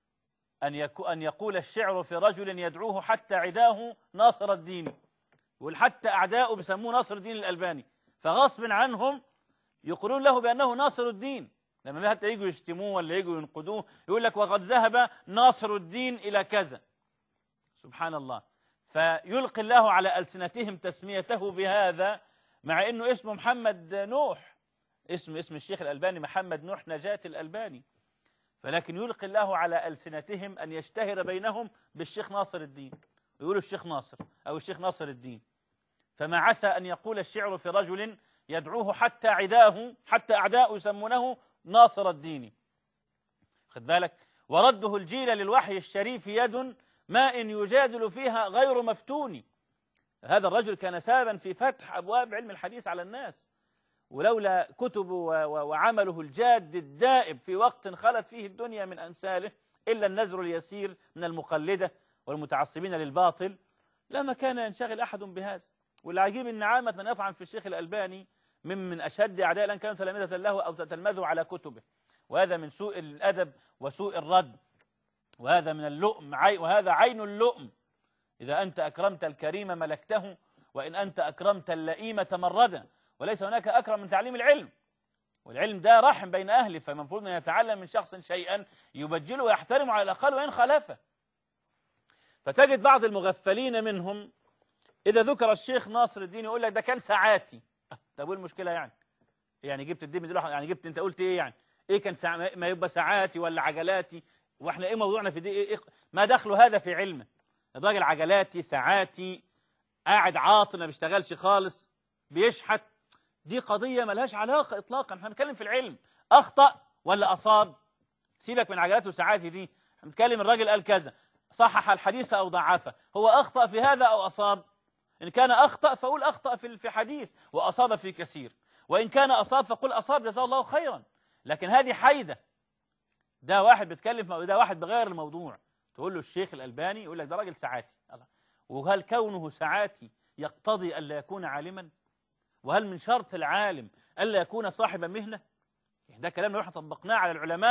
S2: أن يقول الشعر في رجل يدعوه حتى عداه ناصر الدين، يقول حتى أعداؤه بيسموه ناصر الدين الألباني، فغصب عنهم يقولون له بأنه ناصر الدين. لما حتى يجوا يشتموه ولا يجوا ينقدوه يقول لك: وقد ذهب ناصر الدين إلى كذا. سبحان الله. فيلقي الله على ألسنتهم تسميته بهذا، مع أنه اسمه محمد نوح، اسم الشيخ الألباني محمد نوح نجاة الألباني، فلكن يلقي الله على ألسنتهم أن يشتهر بينهم بالشيخ ناصر الدين، يقولوا الشيخ ناصر أو الشيخ ناصر الدين. فما عسى أن يقول الشعر في رجل يدعوه حتى أعداؤه يسمونه ناصر الدين. خد بالك. ورده الجيل للوحي الشريف يد ما إن يجادل فيها غير مفتون. هذا الرجل كان سببا في فتح أبواب علم الحديث على الناس، ولولا كتبه وعمله الجاد الدائب في وقت خلت فيه الدنيا من أمثاله إلا النزر اليسير من المقلدة والمتعصبين للباطل لما كان ينشغل أحد بهذا. والعجيب أن عامة من يطعن في الشيخ الألباني من أشد أعداء لأن كانوا تلامذة له أو تتلمذوا على كتبه، وهذا من سوء الأدب وسوء الرد، وهذا من اللؤم، وهذا عين اللؤم. إذا أنت أكرمت الكريم ملكته، وإن أنت أكرمت اللئيم تمردا. وليس هناك أكرم من تعليم العلم، والعلم ده رحم بين أهله، فالمفروض أن يتعلم من شخص شيئا يبجله ويحترمه على الأقل وإن خالفه. فتجد بعض المغفلين منهم إذا ذكر الشيخ ناصر الدين يقول لك ده كان ساعاتي. طب ايه المشكلة يعني جبت الدين دلوقتي، يعني جبت انت قلت ايه يعني؟ ايه كان ما يبقى ساعاتي ولا عجلاتي؟ واحنا ايه موضوعنا في دي؟ إيه ما دخله هذا في علمه؟ الراجل عجلاتي ساعاتي قاعد عاطل ما بيشتغلش خالص بيشحت، دي قضية ملهاش علاقة اطلاقا. احنا بنتكلم في العلم، اخطأ ولا اصاب؟ سيبك من عجلاته وساعاتي دي، احنا بنتكلم الراجل قال كذا، صحح الحديث او ضعفه، هو اخطأ في هذا او اصاب؟ إن كان أخطأ فقل أخطأ في حديث وأصاب في كثير، وإن كان أصاب فقل أصاب جزاه الله خيرا. لكن هذه حيدة، ده واحد بيتكلم، ده واحد بغير الموضوع، تقول له الشيخ الألباني يقول لك ده راجل ساعاتي. وهل كونه ساعاتي يقتضي ألا يكون عالما؟ وهل من شرط العالم ألا يكون صاحب مهنة؟ ده كلام لو احنا طبقناه على العلماء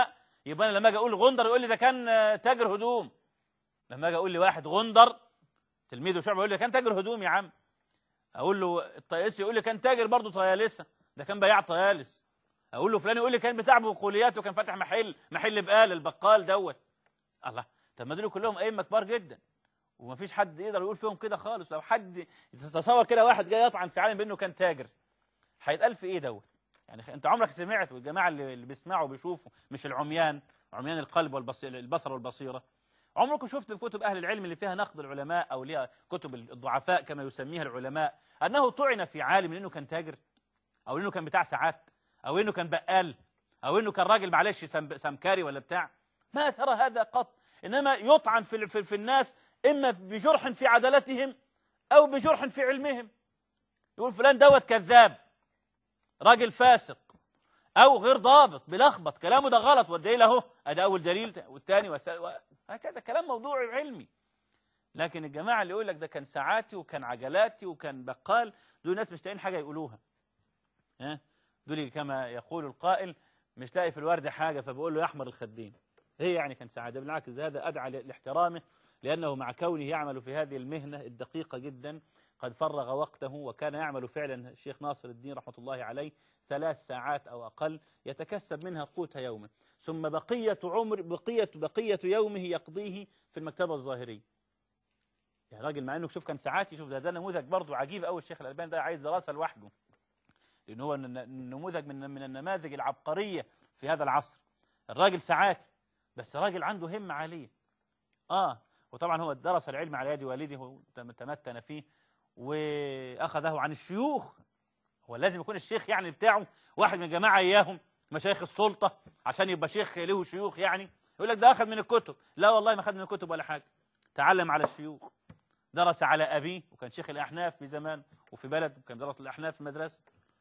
S2: يبقى أنا لما أجي أقول غندر يقول لي ده كان تاجر هدوم. لما أجي أقول لي واحد غندر تلميذه شعبة يقول لي كان تاجر هدوم يا عم. أقول له الطيالسي يقول لي كان تاجر برضه طيالسة، ده كان بياع طيالس. أقول له فلان يقول لي كان بتاع بقوليات وكان فاتح محل بقال البقال دوت. الله، طب ما دول كلهم أئمة كبار جدا ومفيش حد يقدر يقول فيهم كده خالص. لو حد يتصور كده واحد جاي يطعن في عالم بأنه كان تاجر، هيتقال في إيه دوت؟ يعني أنت عمرك سمعت، والجماعة اللي بيسمعوا وبيشوفوا مش العميان، عميان القلب البصر والبصيرة، عمركم شفت في كتب أهل العلم اللي فيها نقد العلماء أو ليها كتب الضعفاء كما يسميها العلماء أنه طعن في عالم لأنه كان تاجر، أو لأنه كان بتاع ساعات، أو إنه كان بقال، أو إنه كان راجل معلش سمكاري ولا بتاع؟ ما ترى هذا قط. إنما يطعن في الناس إما بجرح في عدالتهم أو بجرح في علمهم. يقول فلان دوت كذاب، راجل فاسق، أو غير ضابط، بلخبط كلامه ده غلط، والدليل أهو، أده أول دليل والثاني والثالث، هكذا كلام موضوعي علمي. لكن الجماعة اللي يقول لك ده كان ساعاتي وكان عجلاتي وكان بقال، دول ناس مش لاقيين حاجة يقولوها. دول كما يقول القائل مش لاقي في الورد حاجة فبقول له يا أحمر الخدين. هي يعني كان سعادة، بالعكس هذا أدعى لاحترامه، لأنه مع كونه يعمل في هذه المهنة الدقيقة جدا قد فرغ وقته، وكان يعمل فعلا الشيخ ناصر الدين رحمة الله عليه 3 ساعات أو أقل يتكسب منها قوت يومه، ثم بقية يومه يقضيه في المكتبة الظاهرية. يا راجل، مع أنه شوف كان ساعات، يشوف ده نموذج برضه عجيب أوي. الشيخ الألباني ده عايز دراسة لوحده، لأن هو نموذج من النماذج العبقرية في هذا العصر. الراجل ساعاتي بس راجل عنده همة عالية. وطبعا هو درس العلم على يد والده وتمتن فيه وأخذه عن الشيوخ. هو لازم يكون الشيخ يعني بتاعه واحد من الجماعة إياهم مشايخ السلطة عشان يبقى شيخ له شيوخ، يعني يقول لك ده أخذ من الكتب. لا والله ما أخذ من الكتب ولا حاجة، تعلم على الشيوخ، درس على أبيه، وكان شيخ الأحناف في زمان وفي بلد، وكان درس الأحناف في المدرسة.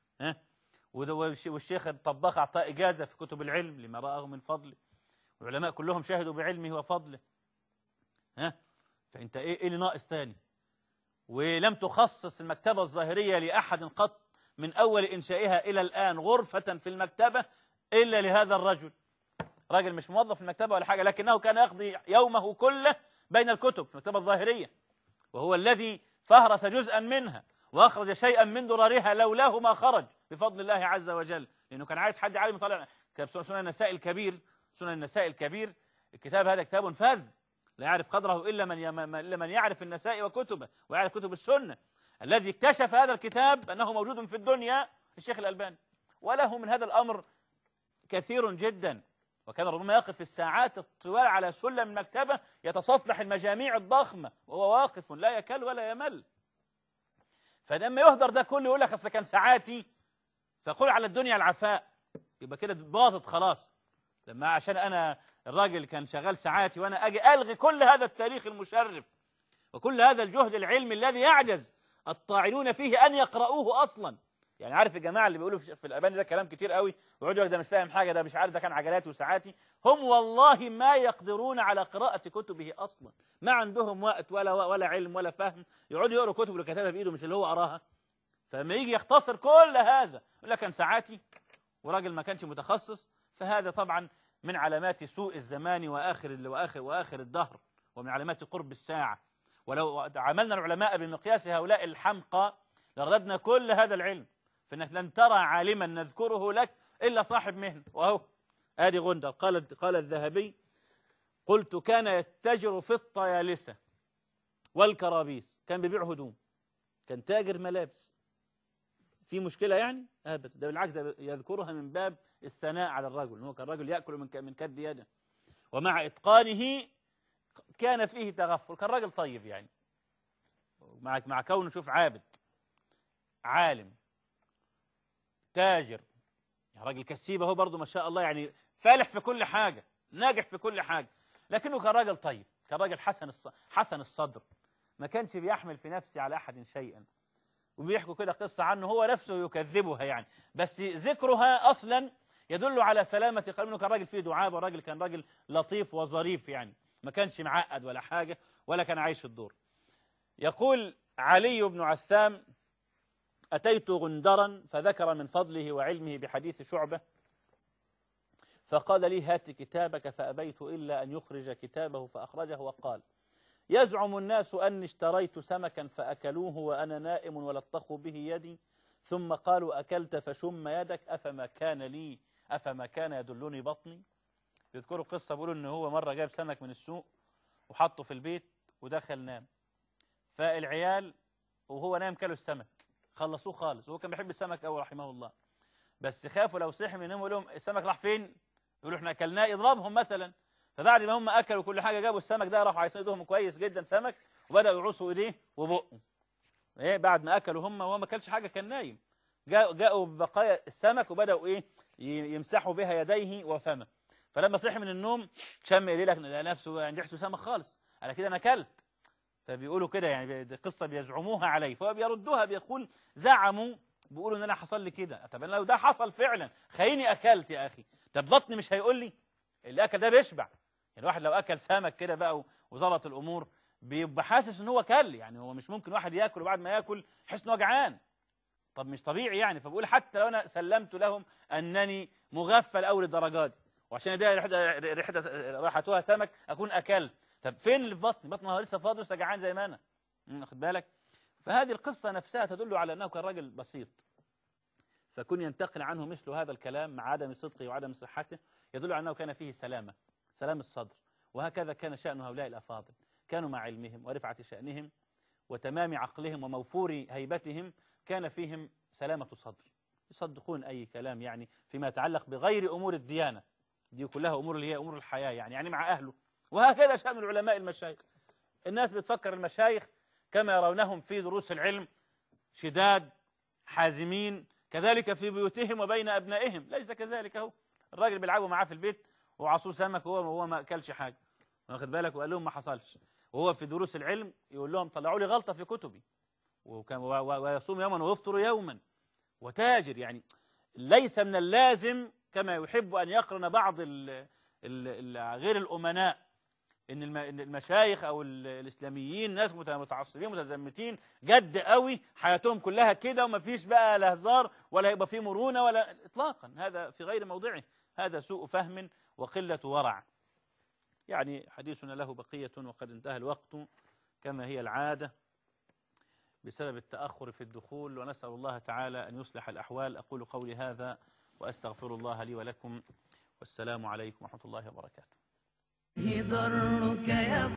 S2: والشيخ الطباخ أعطاه إجازة في كتب العلم لما رآه من فضله، والعلماء كلهم شهدوا بعلمه وفضله. فأنت إيه اللي ناقص تاني؟ ولم تخصص المكتبة الظاهرية لأحد قط من أول إنشائها إلى الآن غرفة في المكتبة إلا لهذا الرجل. راجل مش موظف في المكتبة ولا حاجة، لكنه كان يقضي يومه كله بين الكتب في المكتبة الظاهرية، وهو الذي فهرس جزءا منها وأخرج شيئا من دررها، لولاه ما خرج بفضل الله عز وجل، لأنه كان عايز حد عالم يطلع. كتاب سنن النساء الكبير، الكتاب هذا كتاب فذ لا يعرف قدره إلا من يعرف النساء وكتبه ويعرف كتب السنة. الذي اكتشف هذا الكتاب أنه موجود في الدنيا الشيخ الألباني، وله من هذا الأمر كثير جدا، وكان ربما يقف في الساعات الطوال على سلم المكتبة يتصفح المجاميع الضخمة وهو واقف لا يكل ولا يمل. فلما يهدر ده كله يقول لك أصل كان ساعاتي، فقل على الدنيا العفاء، يبقى كده باظت خلاص. لما عشان أنا الراجل كان شغال ساعاتي وأنا أجي ألغي كل هذا التاريخ المشرف وكل هذا الجهد العلمي الذي يعجز الطاعنون فيه أن يقرؤوه أصلا. يعني عارف الجماعة اللي بيقولوا في الألباني ده كلام كتير قوي ويقعدوا يقول ده مش فاهم حاجة، ده مش عارف، ده كان عجلاتي وساعاتي، هم والله ما يقدرون على قراءة كتبه أصلا، ما عندهم وقت ولا علم ولا فهم، يقعدوا يقروا كتب اللي كتبها بإيده مش اللي هو قراها. فلما يجي يختصر كل هذا يقول لك كان ساعاتي وراجل ما كانش متخصص. فهذا طبعا من علامات سوء الزمان وآخر الدهر، ومن علامات قرب الساعة. ولو عملنا العلماء بمقياس هؤلاء الحمقى لرددنا كل هذا العلم، فإنك لن ترى عالما نذكره لك إلا صاحب مهنة. وهو آدي غندر. قال الذهبي: قلت كان يتجر في الطيالسة والكرابيس، كان بيبيع هدوم، كان تاجر ملابس. في مشكلة يعني؟ أبدا، ده بالعكس، ده يذكرها من باب الثناء على الرجل، هو كان رجل يأكل من كد يده، ومع إتقانه كان فيه تغفل، كان راجل طيب يعني، مع كونه شوف عابد، عالم، تاجر، يعني راجل كسيب اهو برضه ما شاء الله، يعني فالح في كل حاجة، ناجح في كل حاجة، لكنه كان راجل طيب، كان راجل حسن الصدر، ما كانش بيحمل في نفسه على أحد شيئا. وبيحكوا كده قصة عنه هو نفسه يكذبها يعني، بس ذكرها أصلا يدل على سلامة قلبه. كان راجل فيه دعابة، وراجل كان راجل لطيف وظريف يعني، ما كانش معقد ولا حاجة ولا كان عايش الدور. يقول علي بن عثام: أتيت غندرا فذكر من فضله وعلمه بحديث شعبة، فقال لي هات كتابك، فأبيت إلا أن يخرج كتابه فأخرجه وقال يزعم الناس أني اشتريت سمكا فأكلوه وأنا نائم ولطخوا به يدي، ثم قالوا أكلت فشم يدك، أفما كان يدلني بطني. يذكروا قصة بيقولوا إن هو مرة جاب سمك من السوق وحطه في البيت ودخل نام، فالعيال وهو نام كلوا السمك خلصوه خالص، وهو كان بيحب السمك أوي رحمه الله، بس خافوا لو صحي من النوم يقول لهم السمك راح فين؟ يقولوا احنا أكلناه، يضربهم مثلا. فبعد ما هم أكلوا كل حاجة جابوا السمك ده، راحوا عايزينهم كويس جدا سمك وبدأوا يعصوا إيديه وبقه. إيه بعد ما أكلوا هم وهو ما أكلش حاجة كان نايم، جاءوا ببقايا السمك وبدأوا إيه يمسحوا بها يديه وفمه. فلما صحي من النوم شم إيديه لك نفسه يعني ريحته سمك خالص، على كده أنا أكلت. فبيقولوا كده يعني قصة بيزعموها عليه، فهو بيردوها بيقول زعموا بيقولوا ان انا حصل لي كده. طب لو ده حصل فعلا خليني اكلت يا اخي، طب بطني مش هيقول لي؟ الاكل ده بيشبع يعني. الواحد لو اكل سمك كده بقى وظبط الامور بيبقى حاسس ان هو كل، يعني هو مش ممكن واحد ياكل وبعد ما ياكل يحس ان هو جعان، طب مش طبيعي يعني. فبقول حتى لو انا سلمت لهم انني مغفل اول الدرجات دي وعشان ده ريحتها سمك اكون اكلت، طب فين اللي في بطني؟ بطني هو لسه فاضي لسه جعان زي ما انا. واخد بالك؟ فهذه القصة نفسها تدل على أنه كان راجل بسيط، فكن ينتقل عنه مثل هذا الكلام مع عدم صدقه وعدم صحته يدل على أنه كان فيه سلام الصدر. وهكذا كان شأن هؤلاء الأفاضل، كانوا مع علمهم ورفعة شأنهم وتمام عقلهم وموفور هيبتهم كان فيهم سلامة صدر، يصدقون أي كلام يعني فيما يتعلق بغير أمور الديانة، دي كلها أمور اللي هي أمور الحياة يعني مع أهله. وهكذا شأن العلماء المشايخ، الناس بتفكر المشايخ كما يرونهم في دروس العلم شداد حازمين، كذلك في بيوتهم وبين أبنائهم ليس كذلك. هو الراجل بيلعبوا معاه في البيت وعصوه سمك وهو ما أكلش حاجة، واخد بالك، وقال لهم ما حصلش. وهو في دروس العلم يقول لهم طلعوا لي غلطة في كتبي، ويصوم يوما ويفطر يوما وتاجر. يعني ليس من اللازم كما يحب أن يقرن بعض غير الأمناء إن المشايخ أو الإسلاميين ناس متعصبين متزمتين جد قوي حياتهم كلها كده وما فيش بقى لا هزار ولا يبقى فيه مرونة ولا إطلاقا، هذا في غير موضعه، هذا سوء فهم وقلة ورع. يعني حديثنا له بقية وقد انتهى الوقت كما هي العادة بسبب التأخر في الدخول، ونسأل الله تعالى أن يصلح الأحوال. أقول قولي هذا وأستغفر الله لي ولكم، والسلام عليكم ورحمة الله وبركاته.
S1: ضرك يا